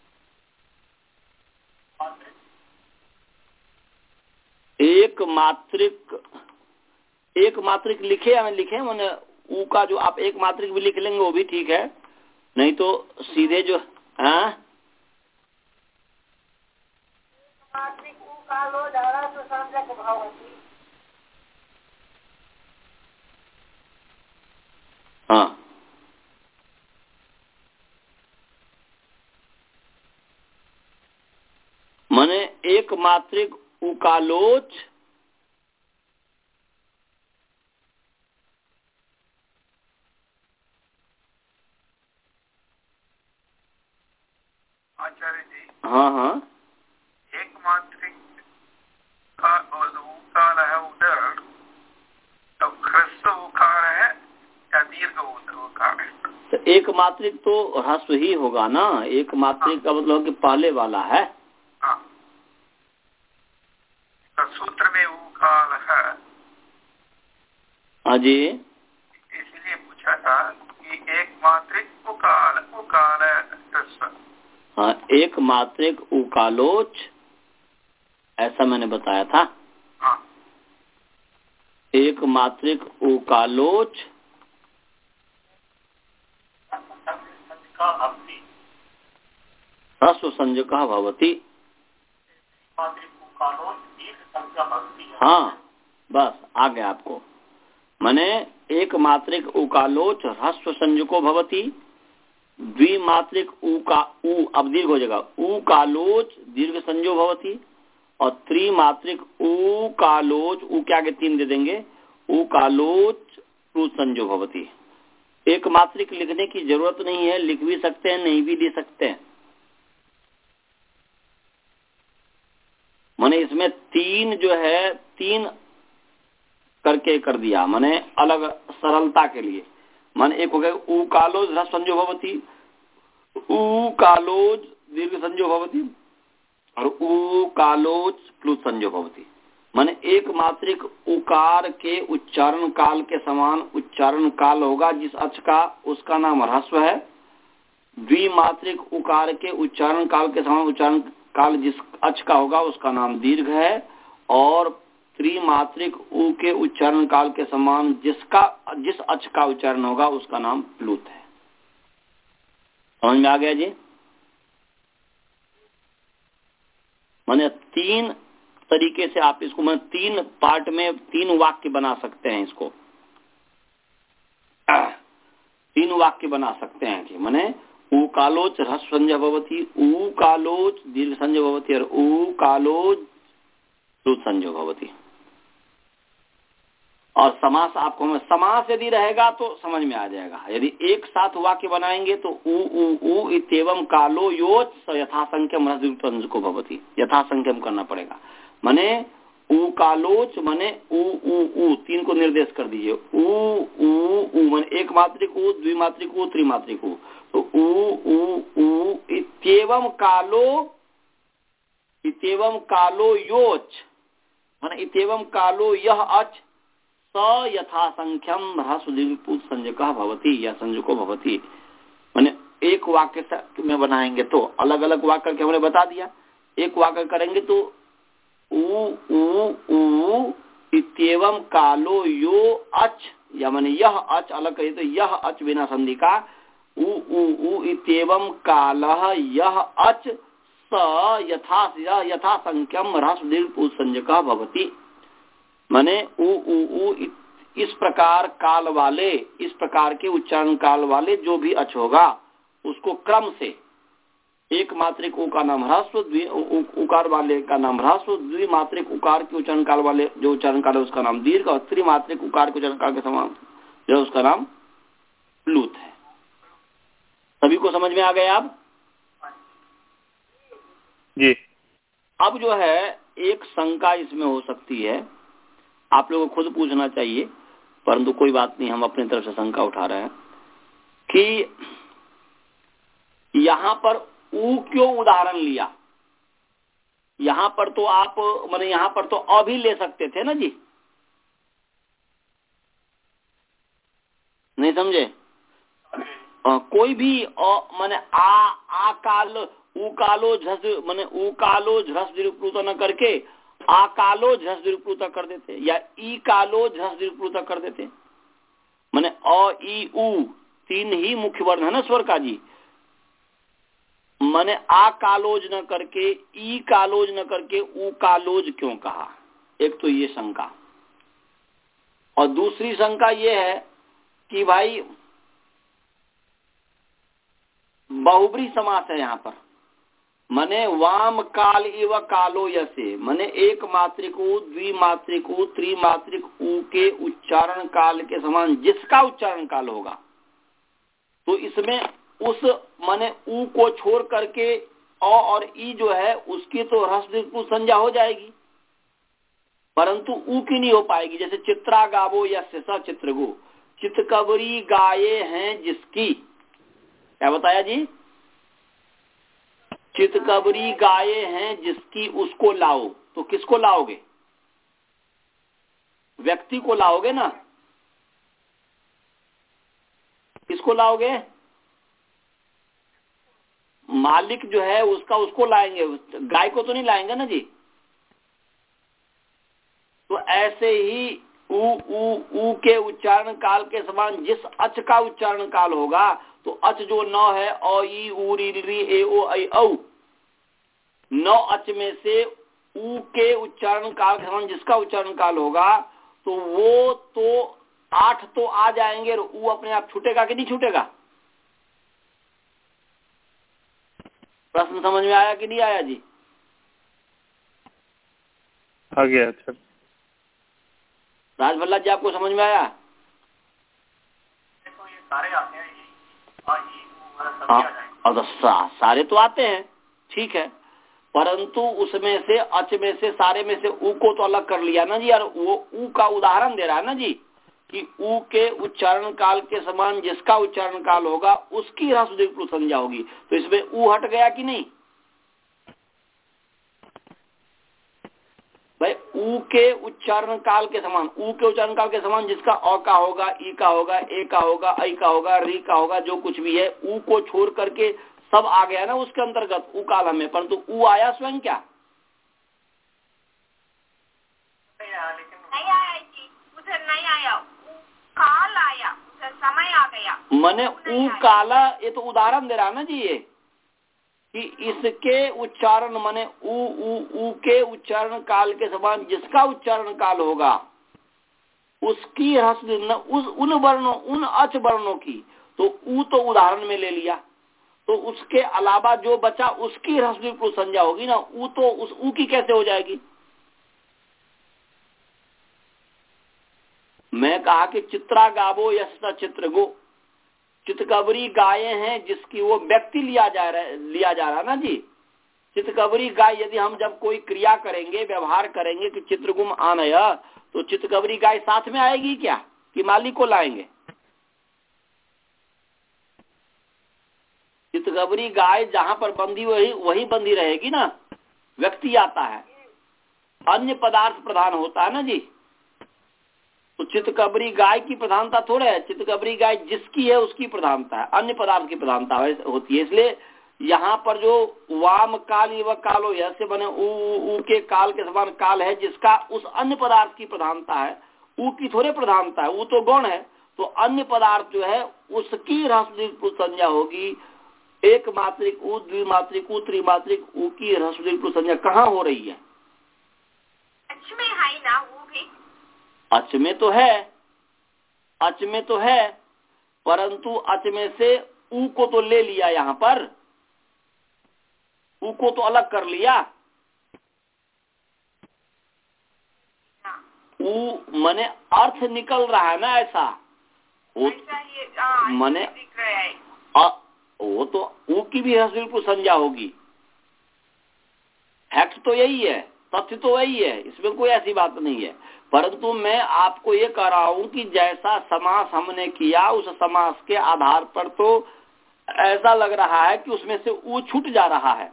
एक मात्रिक, एक मात्रिक लिखे या लिखे, मैंने ऊ का जो आप एक मात्रिक भी लिख लेंगे वो भी ठीक है, नहीं तो सीधे जो हाँ हाँ माने एक मात्रिक उकालोच आचार्य जी, हाँ हाँ एक मात्रिक का उकार है उदर, तो ह्रस्व उकार है या दीर्घ उकार है? तो एक मात्रिक तो ह्रस्व ही होगा ना, एक मात्रिक का मतलब कि पहले वाला है। हाँ, तो सूत्र में उकाल है। हाँ जी, इसलिए पूछा था कि एक मात्रिक उकाल उकाल है ह्रस्व। हाँ, एक मात्रिक उकालोच, ऐसा मैंने बताया था। हाँ, एक मात्रिक उकालोच ह्रस्व संज्ञका भवति। हाँ बस आ गया आपको। माने एक मात्रिक उकालोच ह्रस्व संज्ञको भवति, द्विमात्रिक उका उ अब दीर्घ हो जाएगा, उकालोच दीर्घ संज्ञो भवति, और त्रिमात्रिक उकालोच, उ के आगे तीन दे देंगे, उकालोच प्लुत संज्ञो भवति। एक मात्रिक लिखने की जरूरत नहीं है, लिख भी सकते हैं, नहीं भी दे सकते हैं। माने इसमें तीन जो है, तीन करके कर दिया, माने अलग सरलता के लिए। माने एक हो गया उकालोज ह्रस्व संज्ञो भवति, उकालोज दीर्घ संज्ञो भवति, और उकालोज प्लुत संज्ञो भवति। माने एक मात्रिक उकार के उच्चारण काल के समान उच्चारण काल होगा जिस अक्ष का, उसका नाम ह्रस्व है। द्विमात्रिक उकार के उच्चारण काल के समान उच्चारण काल जिस अक्ष का होगा उसका नाम दीर्घ है, और त्रिमात्रिक उ के उच्चारण काल के समान जिसका जिस अक्ष का उच्चारण होगा उसका नाम प्लुत है। समझ में आ गया जी? माने तीन तरीके से आप इसको, मैं तीन पार्ट में तीन वाक्य बना सकते हैं, इसको तीन वाक्य बना सकते हैं कि माने उकालोच ह्रस्व संज्ञा भवति, उकालोच दीर्घ संज्ञा भवति, और उकालोच प्लुत संज्ञा भवति। और समास आपको में समास यदि रहेगा तो समझ में आ जाएगा। यदि एक साथ वाक्य बनाएंगे तो उ उ उ इत्येवं कालो योच यथासंख्यम ह्रस्व को भवति, यथासंख्यम करना पड़ेगा। माने ऊ कालोच माने ऊ ऊ ऊ तीन को निर्देश कर दीजिए। ऊ ऊ ऊ माने एक मात्रिक ऊ, द्विमात्रिक ऊ, त्रिमात्रिक ऊ। तो ऊ ऊ ऊ इत्येवम कालो इत्येवम कालो योच माने इत्येवम कालो यह अच स यथा संख्यम ह्रस्वदीर्घपूत संज्ञकः भवति या संज्ञको भवति। माने एक वाक्य में बनाएंगे तो अलग अलग वाक्य करके हमने बता दिया। एक वाक्य करेंगे तो ऊ ऊ ऊ इत्येवम कालो यो अच या माने यह अच अलग करिए तो यह अच बिना संधि का ऊ ऊ ऊ इत्येवम कालः यह अच स यथा यथा संख्यम ह्रस्वदीर्घपूत संज्ञकः भवति। माने ऊ ऊ ऊ इस प्रकार काल वाले इस प्रकार के उच्चारण काल वाले जो भी अच होगा उसको क्रम से एक मात्रिक ऊ का नाम ह्रस्व, उकार वाले का नाम ह्रस्व, द्विमात्रिक उकार के उच्चारण काल वाले जो उच्चारण काल है उसका नाम दीर्घ और त्रिमात्रिक उकार के उच्चारण काल के समान जो उसका नाम प्लूत है। सभी को समझ में आ गया आप? जी। अब जो है एक शंका इसमें हो सकती है, आप लोगों को खुद पूछना चाहिए, परंतु कोई बात नहीं, हम अपनी तरफ से शंका उठा रहे हैं कि यहां पर ऊ क्यों उदाहरण लिया। यहां पर तो आप माने यहां पर तो अ भी ले सकते थे ना जी, नहीं समझे? आ, कोई भी अ माने आ आ काल ऊ कालो झस माने ऊ कालो झस दीर्घप्लुत न करके आ कालो झस दीर्घप्लुत कर देते या ई कालो झस दीर्घप्लुत कर देते। माने अ ई ऊ तीन ही मुख्य वर्ण है ना स्वर का जी। माने आ कालोज न करके ई कालोज न करके ऊ कालोज क्यों कहा? एक तो ये शंका। और दूसरी शंका ये है कि भाई बहुब्री समास है यहाँ पर। माने वाम काल इव कालो यसे माने एक मात्रिक ऊ, द्विमात्रिक ऊ, त्रिमात्रिक ऊ के उच्चारण काल के समान जिसका उच्चारण काल होगा, तो इसमें उस माने ऊ को छोड़ करके अ और ई जो है उसकी तो ह्रस्व संज्ञा हो जाएगी, परंतु ऊ की नहीं हो पाएगी। जैसे चित्रा गावो यस्य स चित्रगो, चितकबरी गाये हैं जिसकी, क्या बताया जी? चितकबरी गाये हैं जिसकी, उसको लाओ। तो किसको लाओगे? व्यक्ति को लाओगे ना। किसको लाओगे? मालिक जो है उसका उसको लाएंगे, गाय को तो नहीं लाएंगे ना जी। तो ऐसे ही ऊ ऊ ऊ के उच्चारण काल के समान जिस अच का उच्चारण काल होगा, तो अच जो नौ है अ ई उ री री ए ओ ऐ औ, नौ अच में से ऊ के उच्चारण काल के समान जिसका उच्चारण काल होगा, तो वो तो आठ तो आ जाएंगे और ऊ अपने आप छूटेगा कि नहीं छूटेगा? प्रश्न समझ में आया कि नहीं आया जी? आ गया। अच्छा राजभल्ला जी, आपको समझ में आया? तो ये सारे आते हैं, और सा, सारे तो आते हैं, ठीक है, परंतु उसमें से अच में से सारे में से ऊ को तो अलग कर लिया ना जी। यार वो ऊ का उदाहरण दे रहा है ना जी कि ऊ के उच्चारण काल के समान जिसका उच्चारण काल होगा उसकी ह्रस्व संज्ञा होगी। तो इसमें ऊ हट गया कि नहीं भाई? ऊ के उच्चारण काल के समान, ऊ के उच्चारण काल के समान जिसका अ का होगा, ई का होगा, ए का होगा, ऐ का होगा, री का होगा, जो कुछ भी है, ऊ को छोड़ करके सब आ गया ना उसके अंतर्गत ऊ काल में, परंतु ऊ आया स्वयं क्या? नहीं आया, लेकिन नहीं आया जी, उधर नहीं आया, काल आया, उधर समय आ गया। मने ऊ काला, ये तो उदाहरण दे रहा ना जी ये कि इसके उच्चारण माने ऊ ऊ ऊ के उच्चारण काल के समान जिसका उच्चारण काल होगा उसकी ह्रस्व उस उन वर्णों उन अच वर्णों की, तो ऊ तो उदाहरण में ले लिया, तो उसके अलावा जो बचा उसकी ह्रस्व संज्ञा होगी ना। ऊ तो उस ऊ की कैसे हो जाएगी? मैं कहा कि चित्रा गावो यश चित्र गो, चितकबरी गाये हैं जिसकी, वो व्यक्ति लिया जा रहा लिया जा रहा ना जी। चितकबरी गाय, यदि हम जब कोई क्रिया करेंगे, व्यवहार करेंगे कि चित्रगुम आनय, तो चितकबरी गाय साथ में आएगी क्या कि मालिक को लाएंगे? चितकबरी गाय जहां पर बंधी वही वही बंधी रहेगी ना। व्यक्ति आता है, अन्य पदार्थ प्रधान होता है ना जी, तो चितकबरी गाय की प्रधानता थोड़े है। चितकबरी गाय जिसकी है उसकी प्रधानता है, अन्य पदार्थ की प्रधानता होती है। इसलिए यहाँ पर जो वाम काल व कालो ऐसे बने ऊ, ऊ, ऊ के काल के समान काल है, जिसका उस अन्य पदार्थ की प्रधानता है, ऊ की थोड़े प्रधानता है, ऊ तो गौण है। तो अन्य पदार्थ जो है उसकी ह्रस्व संज्ञा होगी। एक मात्रिक ऊ, द्विमात्रिक ऊ, त्रिमात्रिक ऊ की ह्रस्व संज्ञा कहाँ हो रही है? अच में है ना वो भी? अच में तो है, अच में तो है, परंतु अच में से ऊ को तो ले लिया, यहाँ पर ऊ को तो अलग कर लिया। ऊ मने अर्थ निकल रहा है ना, ऐसा मने वो तो ऊ की भी ह्रस्व संज्ञा होगी। फैक्ट तो यही है, तथ्य तो वही है, इसमें कोई ऐसी बात नहीं है। परंतु मैं आपको ये कह रहा हूं कि जैसा समास हमने किया, उस समास के आधार पर तो ऐसा लग रहा है कि उसमें से ऊ छूट जा रहा है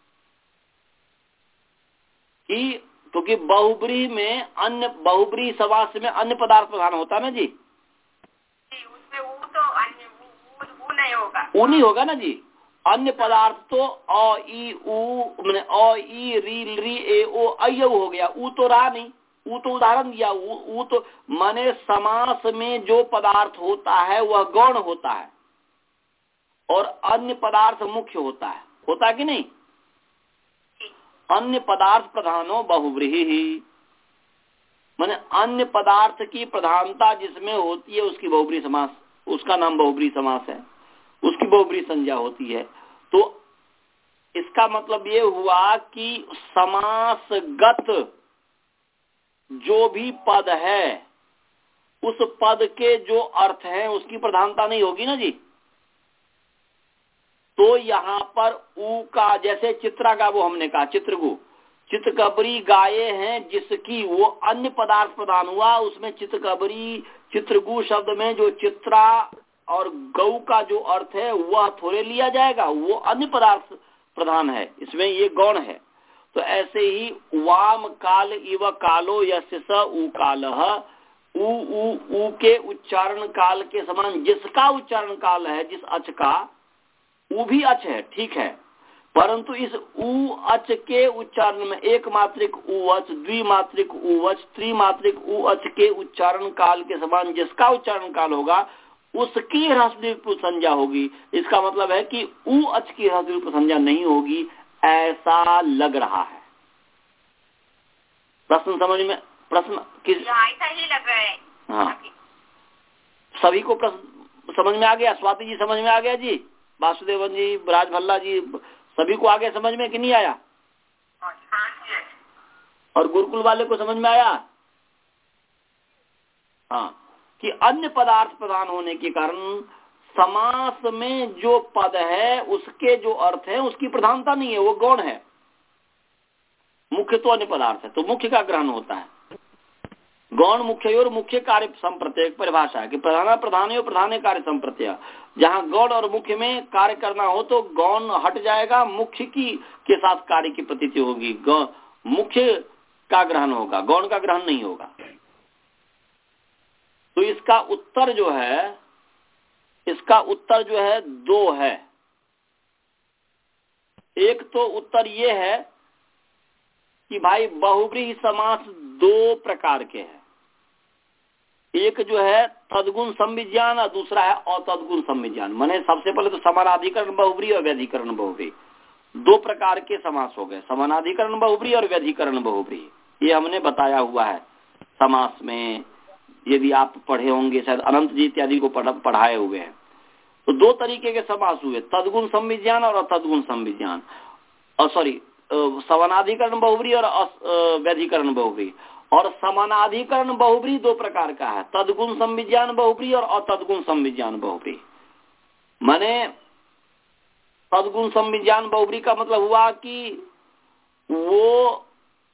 कि, क्योंकि तो बहुब्रीहि में अन्य बहुब्रीहि समास में अन्य पदार्थ प्रधान होता है ना जी, उसमें ऊ तो अन्य ऊ नहीं होगा, ऊ नहीं होगा ना जी। अन्य पदार्थ तो अ ई ऊ मैंने अ ई री री ए ओ अय्य हो गया, ऊ तो रहा नहीं। ऊ तो उदाहरण दिया, ऊ ऊ तो माने समास में जो पदार्थ होता है वह गौण होता है और अन्य पदार्थ मुख्य होता है, होता कि नहीं? अन्य पदार्थ प्रधानो बहुब्रीहि, माने अन्य पदार्थ की प्रधानता जिसमें होती है उसकी बहुब्रीहि समास, उसका नाम बहुब्रीहि समास है, उसकी बहुब्रीहि संज्ञा होती है। तो इसका मतलब ये हुआ कि समासगत जो भी पद है उस पद के जो अर्थ हैं उसकी प्रधानता नहीं होगी ना जी। तो यहाँ पर ऊ का, जैसे चित्रा का वो हमने कहा चित्रगु, चितकबरी गाये हैं जिसकी, वो अन्य पदार्थ प्रदान हुआ। उसमें चितकबरी चित्रगु शब्द में जो चित्रा और गौ का जो अर्थ है वह थोड़े लिया जाएगा, वो अन्य पदार्थ प्रधान है, इसमें ये गौण है। तो ऐसे ही वाम काल इव कालो यस्य स ऊ कालः, ऊ ऊ ऊ के उच्चारण काल के समान जिसका उच्चारण काल है, जिस अच का, ऊ भी अच है, ठीक है, परंतु इस ऊ अच के उच्चारण में एक मात्रिक ऊ अच, द्विमात्रिक ऊ अच, त्रिमात्रिक ऊ अच के उच्चारण काल के समान जिसका उच्चारण काल होगा उसकी ह्रस्व संज्ञा होगी। इसका मतलब है कि ऊ अच की ह्रस्व संज्ञा नहीं होगी, ऐसा लग रहा है। प्रश्न समझ में, प्रश्न किस ऐसा ही लग रहा है? हाँ, सभी को प्रश्न समझ में आ गया? स्वाति जी समझ में आ गया जी, वासुदेवन जी, राज भल्ला जी, सभी को आ गया समझ में कि नहीं आया? और गुरुकुल वाले को समझ में आया? हाँ, कि अन्य पदार्थ प्रदान होने के कारण समास में जो पद है उसके जो अर्थ है उसकी प्रधानता नहीं है, वो गौण है। मुख्य तो अन्य पदार्थ है, तो मुख्य का ग्रहण होता है। गौण मुख्य और मुख्य कार्य संप्रत्यय परिभाषा है कि प्रधान प्रधान और प्रधान कार्य संप्रत्यय। जहाँ गौण और मुख्य में कार्य करना हो तो गौण हट जाएगा, मुख्य की के साथ कार्य की प्रतीति होगी, मुख्य का ग्रहण होगा, गौण का ग्रहण नहीं होगा। तो इसका उत्तर जो है, इसका उत्तर जो है दो है। एक तो उत्तर ये है कि भाई बहुब्रीहि समास दो प्रकार के हैं, एक जो है तद्गुण संविज्ञान और दूसरा है अतद्गुण संविज्ञान। माने सबसे पहले तो समानाधिकरण बहुब्रीहि और व्यधिकरण बहुब्रीहि, दो प्रकार के समास हो गए, समानाधिकरण बहुब्रीहि और व्यधिकरण बहुब्रीहि। ये हमने बताया हुआ है समास में, यदि आप पढ़े होंगे शायद अनंत जी इत्यादि को पढ़ाए हुए हैं। तो दो तरीके के समास हुए, तद्गुण संविज्ञान और अतद्गुण संविज्ञान, और सॉरी समानाधिकरण बहुब्रीहि और व्यधिकरण बहुब्रीहि। और समानाधिकरण बहुब्रीहि दो प्रकार का है, तद्गुण संविज्ञान बहुब्रीहि और अतद्गुण संविज्ञान बहुब्रीहि। माने तदगुण संविज्ञान बहुब्री का मतलब हुआ कि वो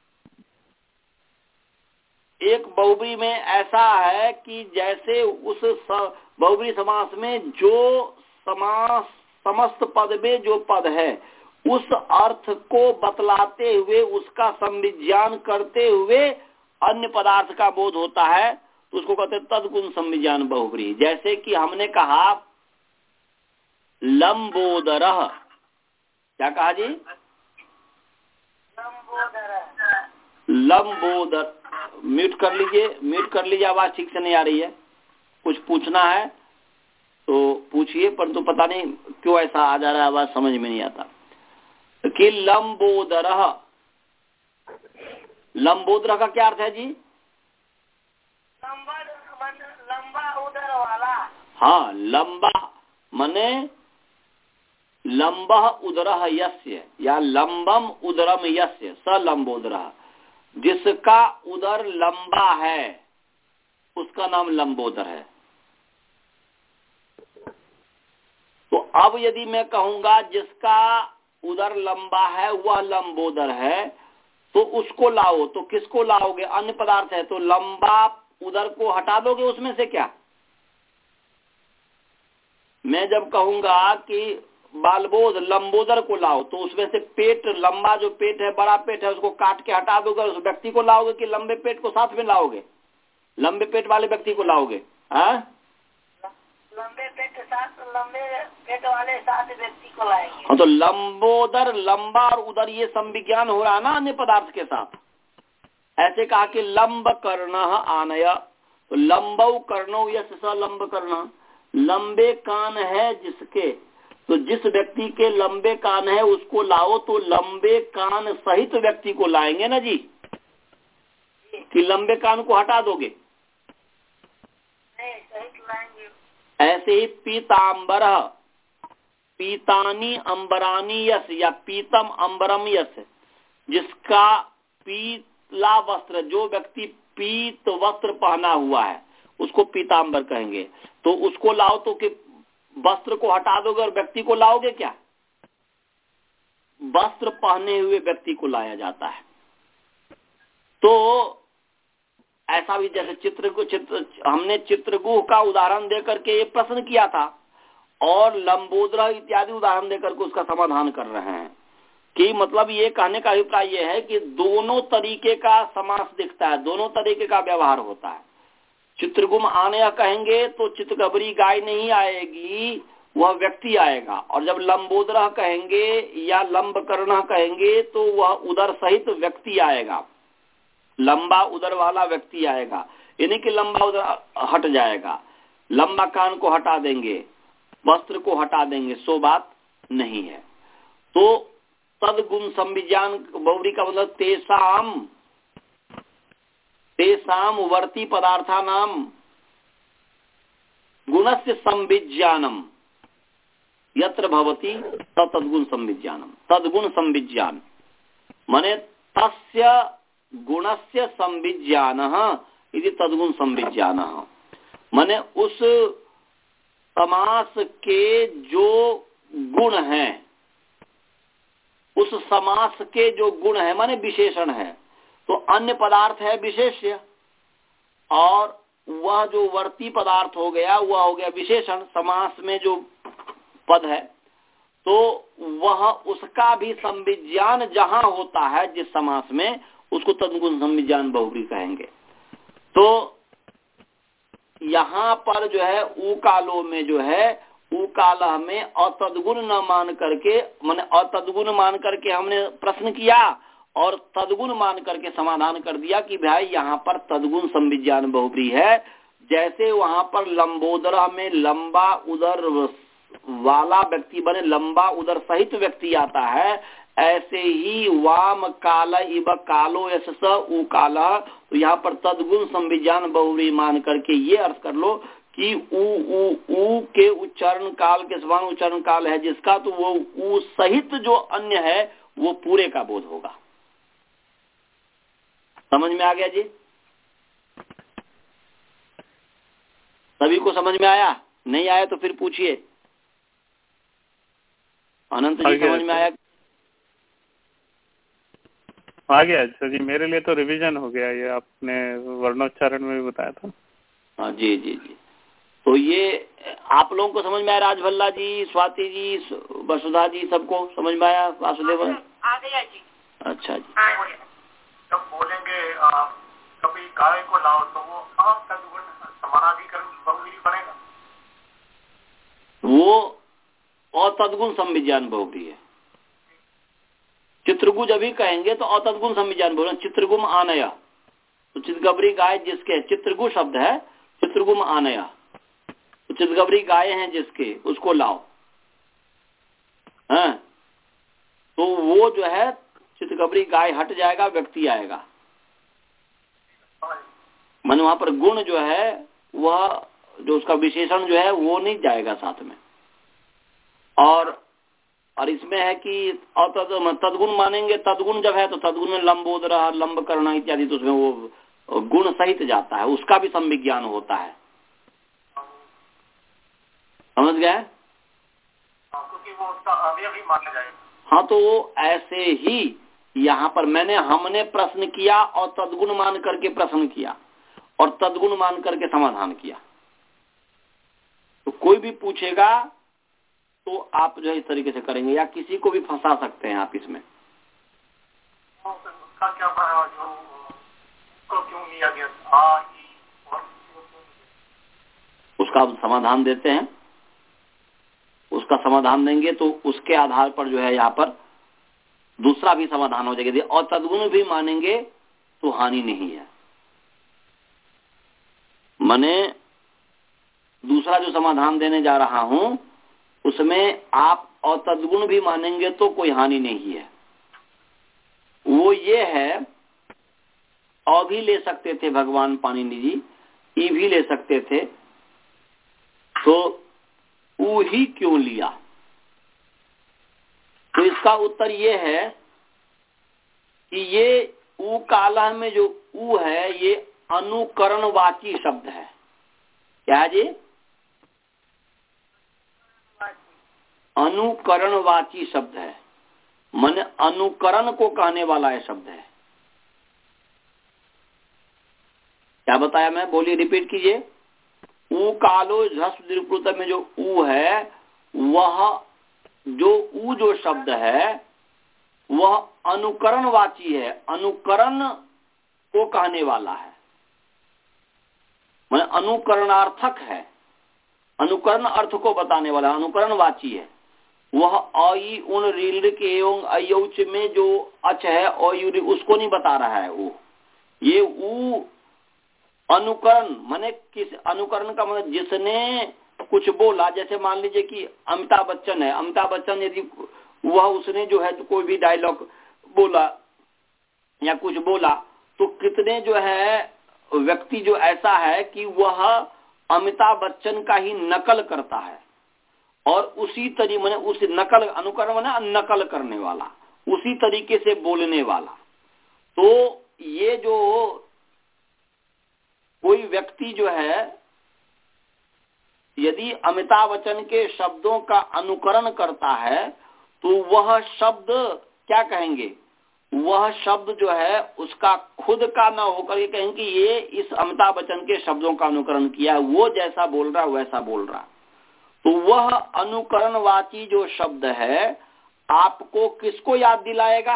एक बहुब्री में ऐसा है कि जैसे उस बहुब्री समास में जो समास समस्त पद में जो पद है उस अर्थ को बतलाते हुए उसका संविज्ञान करते हुए अन्य पदार्थ का बोध होता है, तो उसको कहते हैं तदगुण संविज्ञान बहुब्री। जैसे कि हमने कहा लंबोदरः, क्या कहा जी? लंबोदर। म्यूट कर लीजिए, म्यूट कर लीजिए, आवाज ठीक से नहीं आ रही है। कुछ पूछना है तो पूछिए, परंतु तो पता नहीं क्यों ऐसा आ जा रहा है, आवाज समझ में नहीं आता। कि लंबोदरः, लंबोदर का क्या अर्थ है जी? लंबा लंबा उदर वाला। हाँ, लंबा मने लंबः उदरः यस्य या लंबम उदरम यस्य स लंबोदरः, जिसका उदर लंबा है उसका नाम लंबोदर है। तो अब यदि मैं कहूंगा जिसका उदर लंबा है वह लंबोदर है, तो उसको लाओ, तो किसको लाओगे? अन्य पदार्थ है, तो लंबा उदर को हटा दोगे उसमें से क्या? मैं जब कहूंगा कि बालबोध लंबोदर को लाओ, तो उसमें से पेट, लंबा जो पेट है, बड़ा पेट है, उसको काट के हटा दोगे, उस व्यक्ति को लाओगे कि लंबे पेट को साथ में लाओगे? लंबे पेट वाले व्यक्ति को लाओगे। हाँ, लंबे पेट के साथ, लंबे पेट वाले साथ व्यक्ति को लाएंगे। हाँ, तो लंबोदर, लंबा और उदर ये संविज्ञान हो रहा ना अन्य पदार्थ के साथ। ऐसे कहा कि लंब कर्ण आनय, तो लंबौ कर्णो यश स लंब कर्ण, लंबे कान है जिसके, तो जिस व्यक्ति के लंबे कान है उसको लाओ, तो लंबे कान सहित व्यक्ति को लाएंगे ना जी, कि लंबे कान को हटा दोगे? नहीं, सहित लाएंगे। ऐसे ही पीतांबर, पीतानी अंबरानी यस या पीतम अंबरम यस, जिसका पीतला वस्त्र, जो व्यक्ति पीत वस्त्र पहना हुआ है उसको पीतांबर कहेंगे। तो उसको लाओ, तो कि वस्त्र को हटा दोगे और व्यक्ति को लाओगे क्या? वस्त्र पहने हुए व्यक्ति को लाया जाता है। तो ऐसा भी जैसे चित्र को चित्र हमने चित्रगुह का उदाहरण देकर के ये प्रश्न किया था, और लंबोदर इत्यादि उदाहरण देकर के उसका समाधान कर रहे हैं कि मतलब ये कहने का अभिप्राय ये है कि दोनों तरीके का समास दिखता है, दोनों तरीके का व्यवहार होता है। चित्रगुम आने कहेंगे तो चित्रगबरी गाय नहीं आएगी, वह व्यक्ति आएगा, और जब लंबोदर कहेंगे या लंबकर्ण कहेंगे तो वह उदर सहित व्यक्ति आएगा, लंबा उदर वाला व्यक्ति आएगा। यानी कि लंबा उदर हट जाएगा, लंबा कान को हटा देंगे, वस्त्र को हटा देंगे, सो बात नहीं है। तो तदगुण संविज्ञान बहुब्री का मतलब तेसाम तेसाम वर्ती पदार्था नाम गुणस्य संविज्ञानम यत्र भवति तद्गुण संविज्ञानम। तद्गुण संविज्ञान माने तस्य गुणस्य संविज्ञानः इति तद्गुण संविज्ञानः, माने उस समास के जो गुण हैं, उस समास के जो गुण है माने विशेषण है, तो अन्य पदार्थ है विशेष्य, और वह जो वर्ती पदार्थ हो गया वह हो गया विशेषण। समास में जो पद है तो वह उसका भी संविज्ञान जहां होता है जिस समास में, उसको तद्गुण संविज्ञान बहुब्री कहेंगे। तो यहाँ पर जो है उकालो में जो है उकाल में अतद्गुण न मान करके, माने अतद्गुण मान करके हमने प्रश्न किया और तद्गुण मान करके समाधान कर दिया कि भाई यहाँ पर तद्गुण संविज्ञान बहुब्री है। जैसे वहां पर लंबोदरा में लंबा उदर वाला व्यक्ति बने लंबा उदर सहित व्यक्ति आता है, ऐसे ही वाम काल इव कालो यश स उ काला, तो यहाँ पर तद्गुण संविज्ञान बहुब्री मान करके ये अर्थ कर लो कि उ उ उ के उच्चारण काल के समान उच्चारण काल है जिसका, तो वो उ सहित जो अन्य है वो पूरे का बोध होगा। समझ में आ गया जी? सभी को समझ में आया? नहीं आया तो फिर पूछिए। अनंत जी समझ में आया? आ गया अच्छा जी, मेरे लिए तो रिवीजन हो गया, ये आपने वर्णोच्चारण में भी बताया था। हाँ जी जी जी। तो ये आप लोगों को समझ में आया? राजभल्ला जी, स्वाति जी, वसुधा जी, सबको समझ में आया? वासुदेव आ गया जी। अच्छा जी। जब बोलेंगे कभी गाय को लाओ तो वो तद्गुण समानाधिकरण बहुव्रीहि बनेगा? वो अतद्गुण संविज्ञान बहुव्रीहि है। चित्रगुज अभी कहेंगे तो अतद्गुण संविज्ञान बोल, चित्रगुम आनया, तो चितगबरी गाय जिसके, चित्रगु शब्द है, चित्रगुम आनया, तो चितगबरी गाय हैं जिसके, उसको लाओ। हैं? तो वो जो है चितगबरी गाय हट जाएगा, व्यक्ति आएगा। मन वहां पर गुण जो है वह जो उसका विशेषण जो है वो नहीं जाएगा साथ में। और और इसमें है कि तदगुण मानेंगे, तदगुण जब है तो तदगुण में लंबोद रहा, लंब करना इत्यादि, तो उसमें वो गुण सहित जाता है, उसका भी संविज्ञान होता है। समझ गए? क्योंकि वो उसका अवयव ही माना जाएगा। हाँ, तो ऐसे ही यहाँ पर मैंने हमने प्रश्न किया और तदगुण मान करके प्रश्न किया और तदगुण मान करके समाधान किया। तो कोई भी पूछेगा तो आप जो है इस तरीके से करेंगे, या किसी को भी फंसा सकते हैं आप इसमें। उसका क्या जो उसको क्यों लिया गया था, उसका समाधान देते हैं। उसका समाधान देंगे तो उसके आधार पर जो है यहाँ पर दूसरा भी समाधान हो जाएगा। और तदगुण भी मानेंगे तो हानि नहीं है। मैंने दूसरा जो समाधान देने जा रहा हूं उसमें आप और तदगुण भी मानेंगे तो कोई हानि नहीं है। वो ये है, अ भी ले सकते थे भगवान पाणिनि जी, ई भी ले सकते थे, तो ऊ ही क्यों लिया? तो इसका उत्तर ये है कि ये ऊ काला में जो ऊ है ये अनुकरणवाची शब्द है। क्या है जी? अनुकरणवाची शब्द है, मन अनुकरण को कहने वाला है शब्द है। क्या बताया मैं? बोलिए, रिपीट कीजिए। ऊ कालो झस्व में जो ऊ है, वह जो ऊ जो शब्द है वह अनुकरणवाची है, अनुकरण को कहने वाला है, मन अनुकरणार्थक है, अनुकरण अर्थ को बताने वाला, अनुकरणवाची है। वह आई उन रील के एवं अयौच में जो अच है और उसको नहीं बता रहा है। वो ये ऊ अनुकरण माने किस अनुकरण का मतलब जिसने कुछ बोला, जैसे मान लीजिए कि अमिताभ बच्चन है, अमिताभ बच्चन यदि वह उसने जो है तो कोई भी डायलॉग बोला या कुछ बोला तो कितने जो है व्यक्ति जो ऐसा है कि वह अमिताभ बच्चन का ही नकल करता है और उसी तरीके मैंने उस नकल, अनुकरण मैंने नकल करने वाला, उसी तरीके से बोलने वाला। तो ये जो कोई व्यक्ति जो है यदि अमिताभ बच्चन के शब्दों का अनुकरण करता है तो वह शब्द क्या कहेंगे, वह शब्द जो है उसका खुद का ना होकर ये कहेंगे कि ये इस अमिताभ बच्चन के शब्दों का अनुकरण किया, वो जैसा बोल रहा वैसा बोल रहा। तो वह अनुकरणवाची जो शब्द है आपको किसको याद दिलाएगा?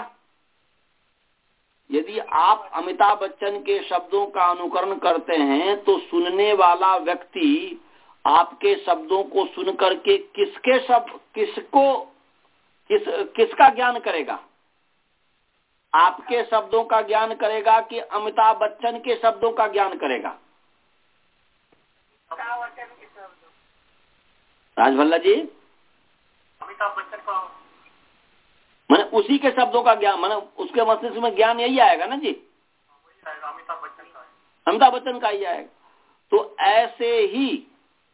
यदि आप अमिताभ बच्चन के शब्दों का अनुकरण करते हैं तो सुनने वाला व्यक्ति आपके शब्दों को सुन करके किसके शब्द किसको किस किसका ज्ञान करेगा? आपके शब्दों का ज्ञान करेगा कि अमिताभ बच्चन के शब्दों का ज्ञान करेगा? राजभल्ला जी, अमिताभ बच्चन का मैंने उसी के शब्दों का ज्ञान, मैंने उसके मस्तिष्क में ज्ञान यही आएगा ना जी, अमिताभ बच्चन का अमिताभ बच्चन का ही आएगा। तो ऐसे ही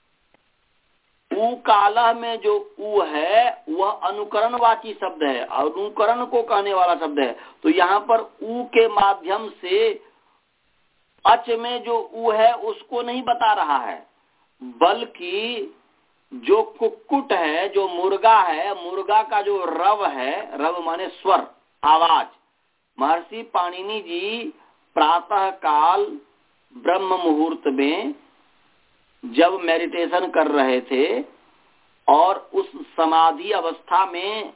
ऊ काला में जो ऊ है वह अनुकरणवाची शब्द है, अनुकरण को कहने वाला शब्द है। तो यहाँ पर ऊ के माध्यम से अच में जो ऊ है उसको नहीं बता रहा है, बल्कि जो कुक्कुट है, जो मुर्गा है, मुर्गा का जो रव है, रव माने स्वर, आवाज, महर्षि पाणिनि जी प्रातः काल ब्रह्म मुहूर्त में जब मेडिटेशन कर रहे थे और उस समाधि अवस्था में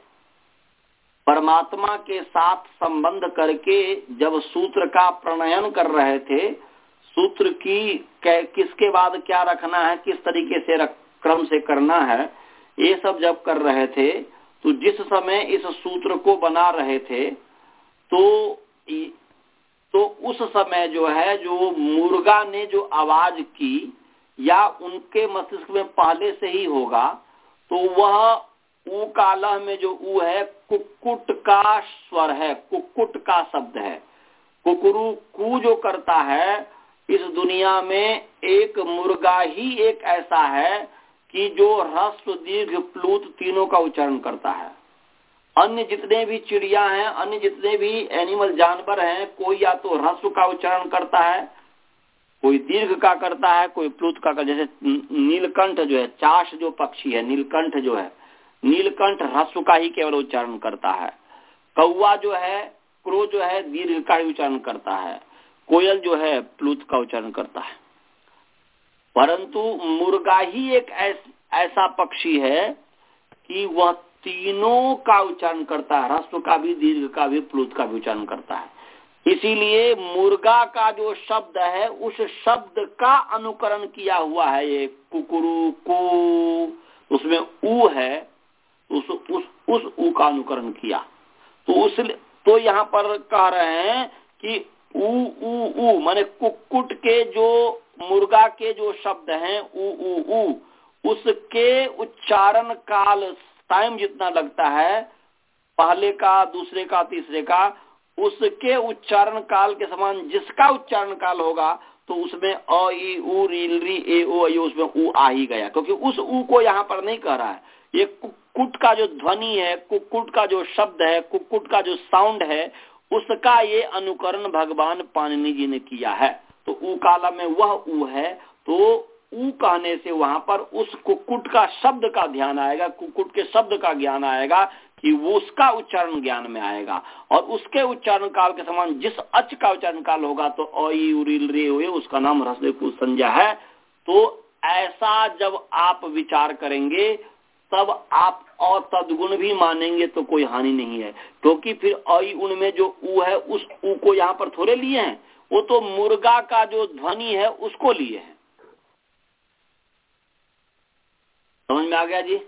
परमात्मा के साथ संबंध करके जब सूत्र का प्रणयन कर रहे थे, सूत्र की किसके बाद क्या रखना है, किस तरीके से रख, क्रम से करना है, ये सब जब कर रहे थे, तो जिस समय इस सूत्र को बना रहे थे तो तो उस समय जो है, जो मुर्गा ने जो आवाज की या उनके मस्तिष्क में पहले से ही होगा, तो वह ऊ कालह में जो ऊ है कुक्कुट का स्वर है, कुक्कुट का शब्द है। कुकरू कू जो करता है, इस दुनिया में एक मुर्गा ही एक ऐसा है कि जो ह्रस्व दीर्घ प्लूत तीनों का उच्चारण करता है। अन्य जितने भी चिड़िया हैं, अन्य जितने भी एनिमल जानवर हैं, कोई या तो ह्रस्व का उच्चारण करता है, कोई दीर्घ का करता है, कोई प्लूत का कर, जैसे नीलकंठ जो है, चाश जो पक्षी है, नीलकंठ जो है, नीलकंठ ह्रस्व का ही केवल उच्चारण करता है। कौवा जो है, क्रो जो है, दीर्घ का ही उच्चारण करता है। कोयल जो है प्लूत का उच्चारण करता है। परंतु मुर्गा ही एक ऐसा पक्षी है कि वह तीनों का उच्चारण करता है, ह्रस्व का भी, दीर्घ का भी, प्लूत का भी उच्चारण करता है। इसीलिए मुर्गा का जो शब्द है, उस शब्द का अनुकरण किया हुआ है ये कुकुरु को, उसमें ऊ है, उस उस उस ऊ का अनुकरण किया। तो उस तो यहाँ पर कह रहे हैं कि ऊ ऊ ऊ माने कुक्कुट के जो मुर्गा के जो शब्द हैं ऊ ऊ ऊ, उसके उच्चारण काल टाइम जितना लगता है, पहले का, दूसरे का, तीसरे का, उसके उच्चारण काल के समान जिसका उच्चारण काल होगा तो उसमें अ ई उ रील री ए ओ आई, उसमें ऊ आ ही गया, क्योंकि उस ऊ को यहाँ पर नहीं कह रहा है। ये कुक्कुट का जो ध्वनि है, कुक्कुट का जो शब्द है, कुक्कुट का जो साउंड है, उसका ये अनुकरण भगवान पाणिनि जी ने किया है। तो ऊ काला में वह ऊ है, तो ऊ कहने से वहां पर उस कुक्कुट का शब्द का ध्यान आएगा, कुक्कुट के शब्द का ज्ञान आएगा कि वो उसका उच्चारण ज्ञान में आएगा। और उसके उच्चारण काल के समान जिस अच का उच्चारण काल होगा तो अई उरिल रे हुए, उसका नाम ह्रस्व संज्ञा है। तो ऐसा जब आप विचार करेंगे तब आप अतद्गुण भी मानेंगे तो कोई हानि नहीं है, क्योंकि फिर अई उनमें जो ऊ है, उस ऊ को यहाँ पर थोड़े लिए हैं, वो तो मुर्गा का जो ध्वनि है उसको लिए हैं। समझ में आ गया जी?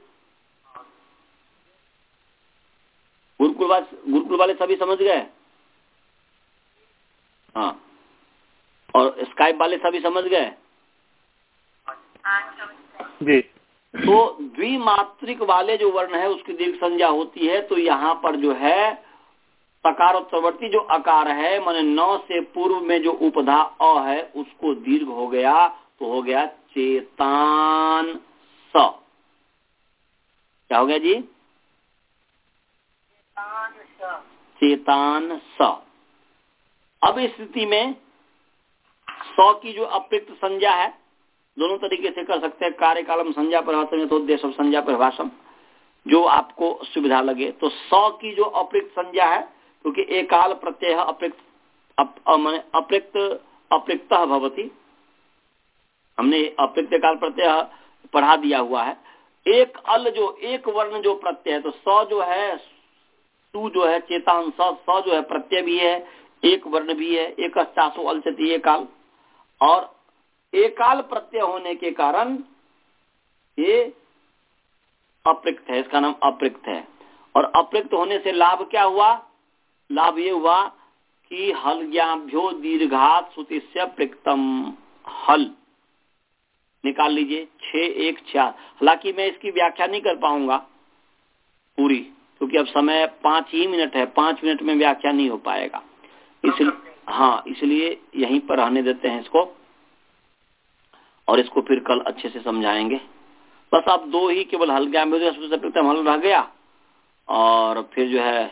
गुरुकुल वाले गुरुकुल वाले सभी समझ गए? हाँ, और स्काइप वाले सभी समझ गए? जी। तो द्विमात्रिक वाले जो वर्ण है उसकी दीर्घ संज्ञा होती है। तो यहाँ पर जो है तकारोत्तरवर्ती जो अकार है, माने नौ से पूर्व में जो उपधा अ है उसको दीर्घ हो गया, तो हो गया चेतान स। क्या हो गया जी? चेतान स। अब इस स्थिति में स की जो अप्रयुक्त संज्ञा है, दोनों तरीके से कर सकते हैं, कार्य कालम संज्ञा परिभाषम यथोद्देश्य संज्ञा परिभाषम, जो आपको सुविधा लगे। तो स की जो अप्रयुक्त संज्ञा है, क्योंकि एकाल प्रत्यय अप्रयुक्त अप, अप्रयुक्त अप्रयुक्तः भवति, हमने अप्रयुक्त काल प्रत्यय पढ़ा दिया हुआ है। एक अल जो एक वर्ण जो प्रत्यय है, तो स जो है, सु जो है, चेतान स, स जो है प्रत्यय भी है, एक वर्ण भी है, एक चासो अल से ये काल, और एकाल प्रत्यय होने के कारण ये अप्रयुक्त है, इसका नाम अप्रयुक्त है। और अप्रयुक्त होने से लाभ क्या हुआ? लाभ ये हुआ कि हलज्ञाभ्यो दीर्घात सुतिस्य प्रयुक्तम हल निकाल लीजिए, छह एक छह। हालांकि मैं इसकी व्याख्या नहीं कर पाऊंगा पूरी, क्योंकि अब समय पांच ही मिनट है, पांच मिनट में व्याख्या नहीं हो पाएगा, इसलिए हाँ, इसलिए यहीं पर रहने देते हैं इसको, और इसको फिर कल अच्छे से समझाएंगे। बस अब दो ही केवल हल ज्ञान हल रह गया, और फिर जो है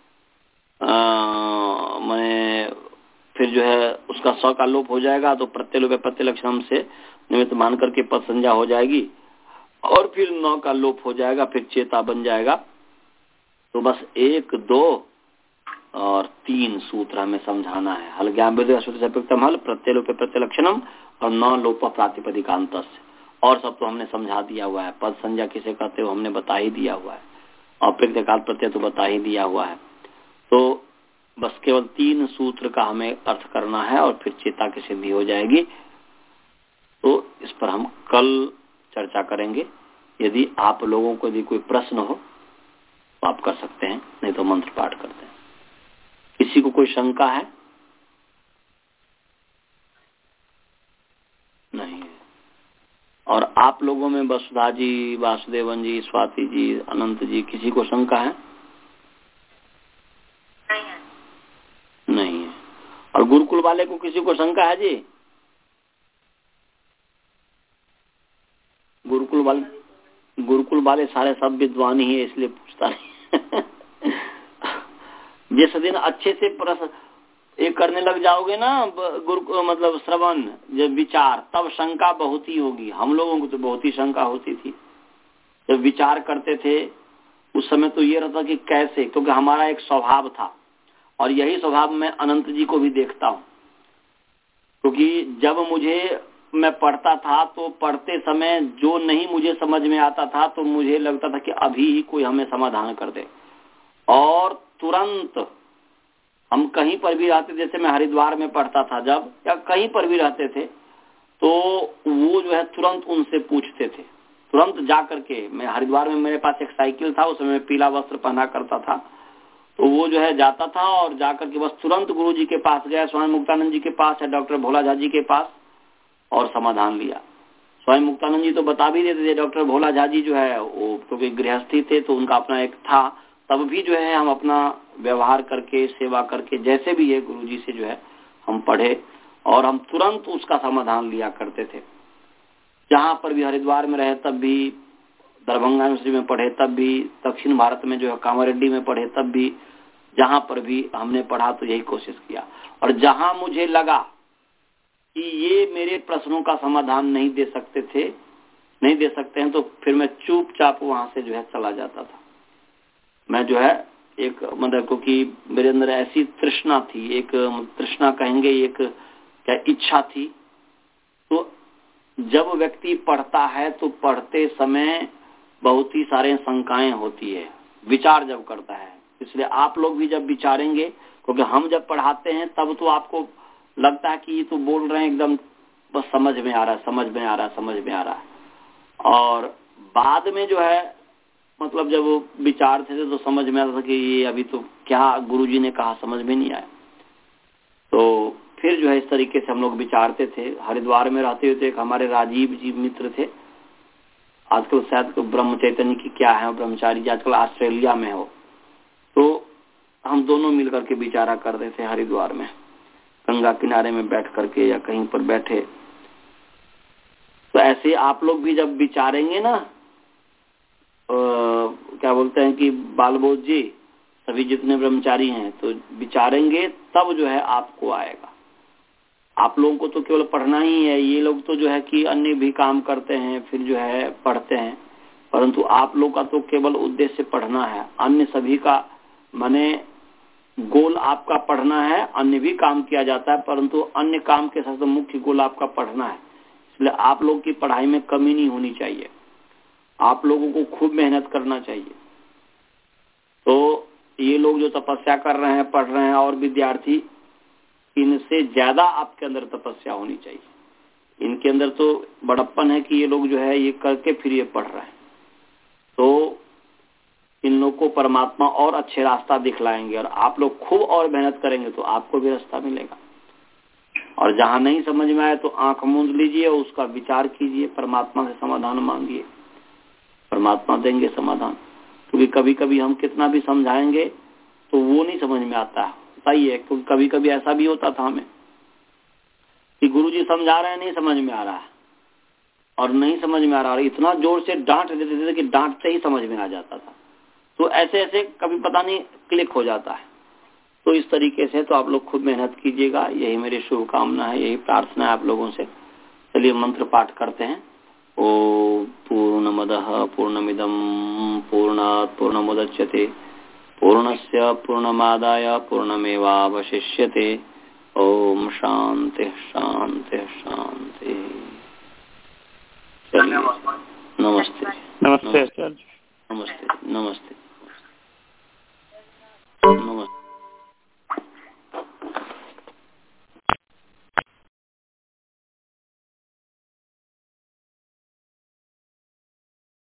मैंने फिर जो है उसका स का लोप हो जाएगा, तो प्रत्यय लोप प्रत्यय लक्षण से निमित्त मान करके पद संज्ञा हो जाएगी। और फिर नौ का लोप हो जाएगा, फिर चेता बन जाएगा। तो बस एक, दो और तीन सूत्र हमें समझाना है। हल ज्ञान विद्युतम हल प्रत्यलोप प्रत्यलक्षणम और नौ लोप प्रातिपदिकांत। और सब तो हमने समझा दिया हुआ है। पद संज्ञा किसे कहते हो हमने बता ही दिया हुआ है, और प्रत्यय काल प्रत्यय तो बता ही दिया हुआ है। तो बस केवल तीन सूत्र का हमें अर्थ करना है और फिर चेता की सिद्धि हो जाएगी। तो इस पर हम कल चर्चा करेंगे। यदि आप लोगों को यदि कोई प्रश्न हो तो आप कर सकते हैं, नहीं तो मंत्र पाठ करते हैं। किसी को कोई शंका है? नहीं है। और आप लोगों में वसुधा जी, वासुदेवन जी, स्वाति जी, अनंत जी, किसी को शंका है? नहीं है। नहीं है। और गुरुकुल वाले को किसी को शंका है जी? गुरुकुल वाले गुरुकुल वाले सारे सब विद्वान ही है, इसलिए पूछता नहीं। जिस दिन अच्छे से प्रश्न एक करने लग जाओगे ना, गुरु मतलब श्रवण जब विचार, तब शंका बहुत ही होगी। हम लोगों को तो बहुत ही शंका होती थी जब विचार करते थे। उस समय तो ये रहता कि कैसे, क्योंकि हमारा एक स्वभाव था और यही स्वभाव मैं अनंत जी को भी देखता हूँ। क्योंकि जब मुझे मैं पढ़ता था तो पढ़ते समय जो नहीं मुझे समझ में आता था तो मुझे लगता था कि अभी ही कोई हमें समाधान कर दे, और तुरंत हम कहीं पर भी रहते, जैसे मैं हरिद्वार में पढ़ता था जब, या कहीं पर भी रहते थे, तो वो जो है तुरंत उनसे पूछते थे। तुरंत जा करके, मैं हरिद्वार में मेरे पास एक साइकिल था, उसमें मैं पीला वस्त्र पहना करता था, तो वो जो है जाता था और जाकर के बस तुरंत गुरु जी के पास गया, स्वामी मुक्तानंद जी के पास या डॉक्टर भोला झा जी के पास, और समाधान लिया। स्वामी मुक्तानंद जी तो बता भी देते थे, डॉक्टर भोला झा जी जो है वो क्योंकि गृहस्थी थे तो उनका अपना एक था, तब भी जो है हम अपना व्यवहार करके, सेवा करके, जैसे भी है गुरु जी से जो है हम पढ़े और हम तुरंत उसका समाधान लिया करते थे। जहाँ पर भी हरिद्वार में रहे तब भी, दरभंगा यूनिवर्सिटी में पढ़े तब भी, दक्षिण भारत में जो है कामारेड्डी में पढ़े तब भी, जहाँ पर भी हमने पढ़ा तो यही कोशिश किया। और जहाँ मुझे लगा कि ये मेरे प्रश्नों का समाधान नहीं दे सकते थे, नहीं दे सकते हैं, तो फिर मैं चुपचाप वहां से जो है चला जाता था। मैं जो है एक मतलब क्योंकि मेरे अंदर ऐसी तृष्णा थी, एक तृष्णा कहेंगे, एक क्या इच्छा थी। तो जब व्यक्ति पढ़ता है तो पढ़ते समय बहुत ही सारे शंकाएं होती है, विचार जब करता है। इसलिए आप लोग भी जब विचारेंगे, क्योंकि हम जब पढ़ाते हैं तब तो आपको लगता है कि ये तो बोल रहे हैं एकदम बस समझ में आ रहा है, समझ में आ रहा है, समझ में आ रहा है। और बाद में जो है मतलब जब वो विचारते थे तो समझ में आता था कि ये अभी तो क्या गुरुजी ने कहा समझ में नहीं आया। तो फिर जो है इस तरीके से हम लोग विचारते थे। हरिद्वार में रहते हुए एक हमारे राजीव जी मित्र थे, आजकल शायद ब्रह्म चैतन्य की क्या है ब्रह्मचारी जी, आजकल ऑस्ट्रेलिया में हो। तो हम दोनों मिलकर के विचारा करते थे हरिद्वार में, गंगा किनारे में बैठ करके या कहीं पर बैठे। तो ऐसे आप लोग भी जब विचारेंगे ना, आ, क्या बोलते हैं कि बालबोध जी सभी जितने ब्रह्मचारी हैं, तो विचारेंगे तब जो है आपको आएगा। आप लोगों को तो केवल पढ़ना ही है, ये लोग तो जो है कि अन्य भी काम करते हैं, फिर जो है पढ़ते हैं, परंतु आप लोग का तो केवल उद्देश्य पढ़ना है। अन्य सभी का माने गोल आपका पढ़ना है, अन्य भी काम किया जाता है, परंतु अन्य काम के साथ मुख्य गोल आपका पढ़ना है। इसलिए आप लोग की पढ़ाई में कमी नहीं होनी चाहिए, आप लोगों को खूब मेहनत करना चाहिए। तो ये लोग जो तपस्या कर रहे हैं, पढ़ रहे हैं, और विद्यार्थी, इनसे ज्यादा आपके अंदर तपस्या होनी चाहिए। इनके अंदर तो बड़प्पन है कि ये लोग जो है ये करके फिर ये पढ़ रहे हैं। तो इन लोग को परमात्मा और अच्छे रास्ता दिखलाएंगे, और आप लोग खूब और मेहनत करेंगे तो आपको भी रास्ता मिलेगा। और जहां नहीं समझ में आए तो आंख मूंद लीजिए, उसका विचार कीजिए, परमात्मा से समाधान मांगिए, परमात्मा देंगे समाधान। क्योंकि कभी कभी हम कितना भी समझाएंगे तो वो नहीं समझ में आता है, सही है। क्योंकि कभी कभी ऐसा भी होता था हमें कि गुरुजी समझा रहे हैं, नहीं समझ में आ रहा है, और नहीं समझ में आ रहा है, इतना जोर से डांट देते थे कि डांटते ही समझ में आ जाता था। तो ऐसे ऐसे कभी पता नहीं क्लिक हो जाता है। तो इस तरीके से तो आप लोग खूब मेहनत कीजिएगा, यही मेरी शुभकामना है, यही प्रार्थना है आप लोगों से। चलिए मंत्र पाठ करते हैं। ओ पूर्णमद पूर्णमदः पूर्णमिदं पूर्णात् पूर्णमुदच्यते पूर्णस्य पूर्णमादाय पूर्णमेवावशिष्यते। ओम शांति शांति शांति। चलिए, नमस्ते नमस्ते आचार्य।